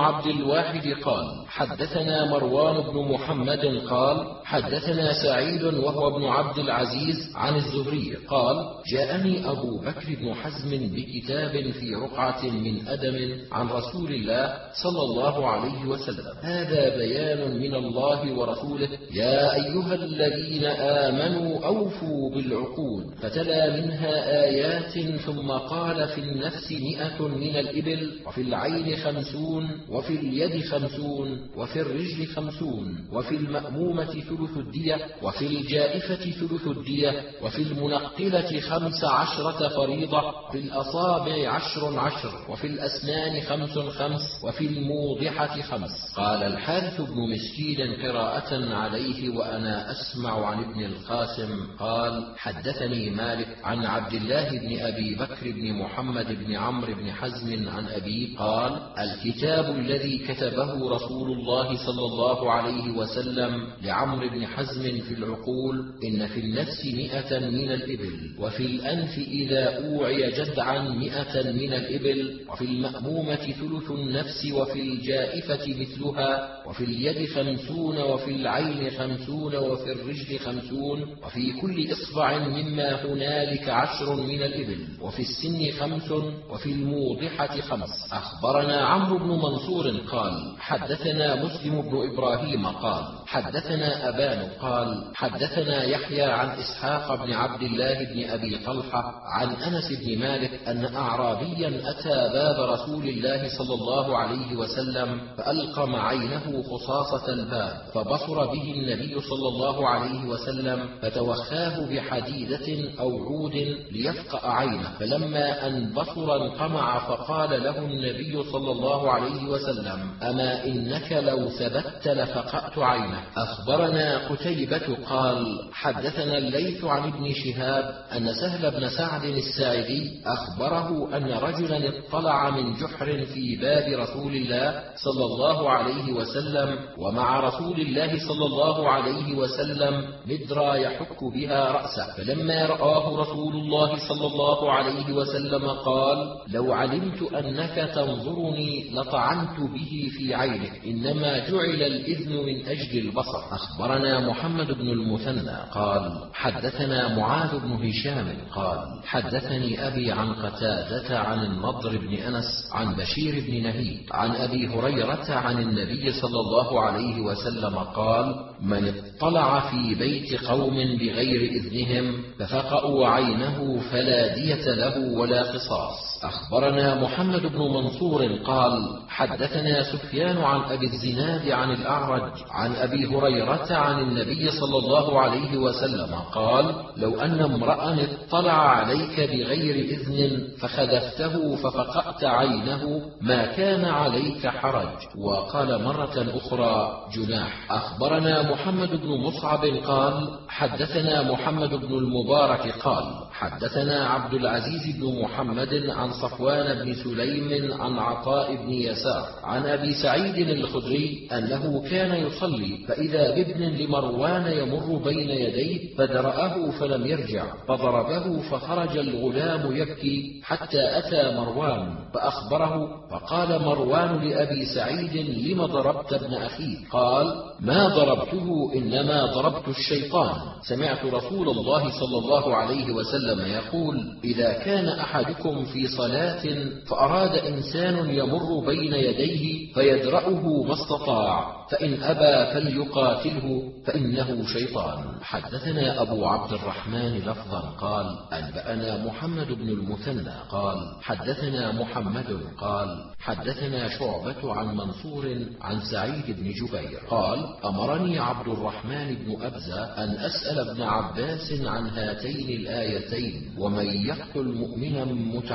عبد الواحد قال حدثنا مروان بن محمد قال حدثنا سعيد وهو ابن عبد العزيز عن الزهري قال جاءني أبو بكر بن حزم بكتاب في رقعة من أدم عن رسول الله صلى الله عليه وسلم. هذا بيان من الله ورسوله: يا أيها الذين آمنوا أوفوا بالعقود، فتلا منها آيات ثم قال في النفس مئة من الإبل، وفي العين خمسون، وفي اليد خمسون، وفي الرجل خمسون، وفي المأمومة ثلث الدية، وفي الجائفة ثلث الدية، وفي المنقلة خمس عشرة فريضة، في الأصابع عشر عشر، وفي الأسنان خمس خمس، وفي الموضحة خمس. قال الحارث بن مسكين قراءة عليه وأنا أسمع عن ابن القاسم قال حدثني مالك عن عبد الله بن أبي بكر بن محمد بن عمرو بن حزم عن أبيه قال الكتاب الذي كتبه رسول الله صلى الله عليه وسلم لعمرو بن حزم في العقول: إن في النفس مئة من الإبل، وفي الأنف إذا أوعي جدعا مئة من الإبل، وفي المأمومة ثلث النفس، وفي الجائفة مثلها، وفي اليد خمسون، وفي العين خمسون، وفي الرجل خمسون، وفي كل إصبع مما هنالك عشر من الإبل، وفي السن خمس، وفي الموضحة خمس. أخبرنا عمرو بن منصور قال حدثنا مسلم بن إبراهيم قال حدثنا أبان قال حدثنا يحيى عن إسحاق بن عبد الله بن أبي طلحة عن أنس بن مالك أن أعرابيا أتى باب رسول الله صلى الله عليه وسلم فألقم عينه خصاصة الباب، فبصر به النبي صلى الله عليه وسلم فتوخاه بحديدة أو عود ليفقأ عينه، فلما أن بصر انقمع فقال له النبي صلى الله عليه وسلم: أما إنك لو ثبت لفقأت عينك. أخبرنا قتيبة قال حدثنا الليث عن ابن شهاب أن سهل بن سعد الساعدي أخبره أن رجلا اطلع من جحر في باب رسول الله صلى الله عليه وسلم، ومع رسول الله صلى الله عليه وسلم مدرى يحك بها رأسه، فلما رآه رسول الله صلى الله عليه وسلم قال: لو علمت أنك تنظرني لطعنت به في عينك، إنما جعل الإذن من أجل البصر. أخبرنا محمد بن المثنى قال حدثنا معاذ بن هشام قال حدثني أبي عن قتادة عن النضر بن أنس عن بشير بن نهيد عن أبي هريرة عن النبي صلى الله عليه وسلم قال: من اطلع في بيت قوم بغير إذنهم ففقأوا عينه فلا دية له ولا قصاص. أخبرنا محمد بن منصور قال حدثنا سفيان عن أبي الزناد عن الأعرج عن أبي هريرة عن النبي صلى الله عليه وسلم قال: لو أن امرأ اطلع عليك بغير إذن فخذفته ففقأت عينه ما كان عليك حرج. وقال مرة أخرى: جناح. أخبرنا محمد بن مصعب قال حدثنا محمد بن المبارك قال حدثنا عبد العزيز بن محمد عن صفوان بن سليم عن عطاء بن يسار عن أبي سعيد الخدري أنه كان يصلي فإذا بابن لمروان يمر بين يديه فدرأه فلم يرجع، فضربه فخرج الغلام يبكي حتى أتى مروان فأخبره، فقال مروان لأبي سعيد: لم ضربت ابن أخي؟ قال: ما ضربته، إنما ضربت الشيطان. سمعت رسول الله صلى الله عليه وسلم يقول: إذا كان أحدكم في صلاة فأراد إنسان يمر بين يديه فيدرأه ما استطاع، فإن أبى فليقاتله فإنه شيطان. حدثنا أبو عبد الرحمن لفظا قال أنبأنا محمد بن المثنى قال حدثنا محمد قال حدثنا شعبة عن منصور عن سعيد بن جبير قال: أمرني عبد الرحمن بن أبزة أن أسأل ابن عباس عن هاتين الآيتين: ومن يقتل مؤمنا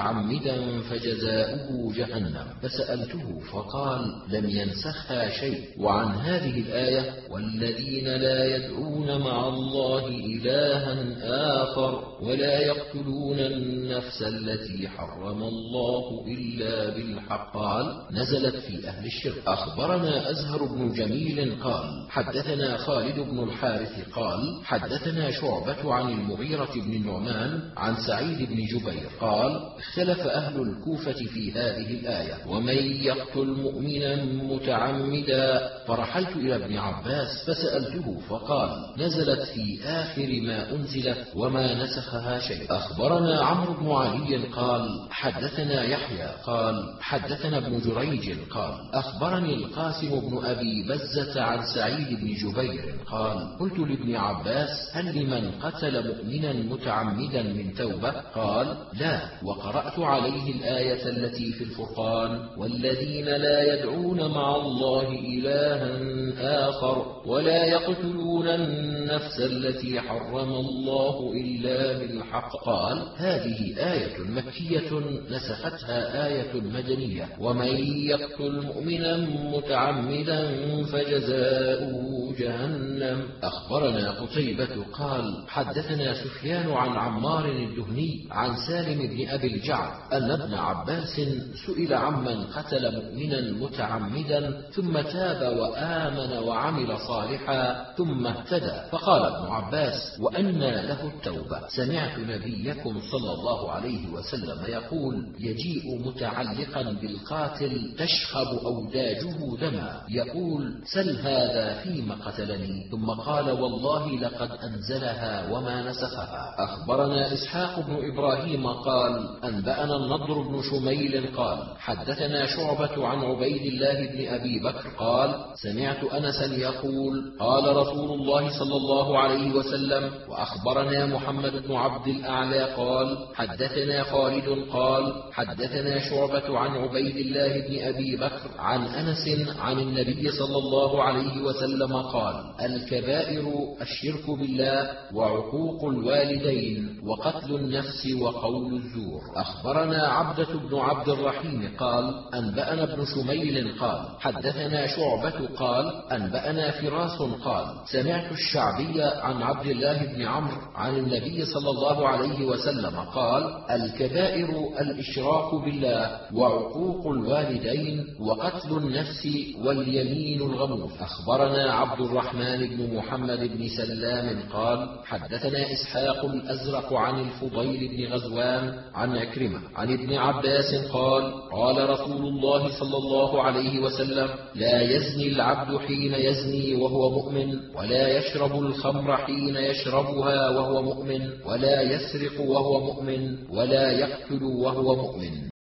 متعمدا فجزاؤه جهنم. فسألته فقال: لم ينسخها شيء. وعن هذه الآية: والذين لا يدعون مع الله إلها آخر ولا يقتلون النفس التي حرم الله إلا بالحق، قال: نزلت في أهل الشرك. أخبرنا أزهر بن جميل قال حدثنا حدثنا خالد بن الحارث قال حدثنا شعبة عن المغيرة بن النعمان عن سعيد بن جبير قال اختلف أهل الكوفة في هذه الآية ومن يقتل مؤمنا متعمدا، فرحلت إلى ابن عباس فسألته فقال نزلت في آخر ما أنزلت وما نسخها شيء. أخبرنا عمرو بن علي قال حدثنا يحيى قال حدثنا ابن جريج قال أخبرني القاسم بن أبي بزة عن سعيد بن جبير قال قلت لابن عباس هل لمن قتل مؤمنا متعمدا من توبة؟ قال لا، وقرأت عليه الآية التي في الفرقان والذين لا يدعون مع الله إلها آخر ولا يقتلون النفس التي حرم الله إلا بالحق. قال هذه آية مكية نسختها آية مدنية ومن يقتل مؤمنا متعمدا فجزاؤه جهنم. أخبرنا قتيبة قال حدثنا سفيان عن عمار الدهني عن سالم بن أبي الجعد أن ابن عباس سئل عمن قتل مؤمنا متعمدا ثم تاب وآمن وعمل صالحا ثم اهتدى، فقال ابن عباس وأنى له التوبة؟ سمعت نبيكم صلى الله عليه وسلم يقول يجيء متعلقا بالقاتل تشخب أوداجه دما يقول سل هذا فيما قتلني، ثم قال والله لقد أنزلها وما نسخها. أخبرنا إسحاق بن إبراهيم قال أنبأنا النضر بن شميل قال حدثنا شعبة عن عبيد الله بن أبي بكر قال سمعت أنسا يقول قال رسول الله صلى الله عليه وسلم. وأخبرنا محمد بن عبد الأعلى قال حدثنا خالد قال حدثنا شعبة عن عبيد الله بن أبي بكر عن أنس عن النبي صلى الله عليه وسلم قال الكبائر الشرك بالله وعقوق الوالدين وقتل النفس وقول الزور. أخبرنا عبدة بن عبد الرحيم قال أنبأنا ابن شميل قال حدثنا شعبة قال أنبأنا فراس قال سمعت الشعبي عن عبد الله بن عمرو عن النبي صلى الله عليه وسلم قال الكبائر الإشراك بالله وعقوق الوالدين وقتل النفس واليمين الغموس. أخبرنا عبد الرحمن بن محمد بن سلام قال حدثنا إسحاق الأزرق عن الفضيل بن غزوان عن عكرمة عن ابن عباس قال قال رسول الله صلى الله عليه وسلم لا يزني العبد حين يزني وهو مؤمن ولا يشرب الخمر حين يشربها وهو مؤمن ولا يسرق وهو مؤمن ولا يقتل وهو مؤمن.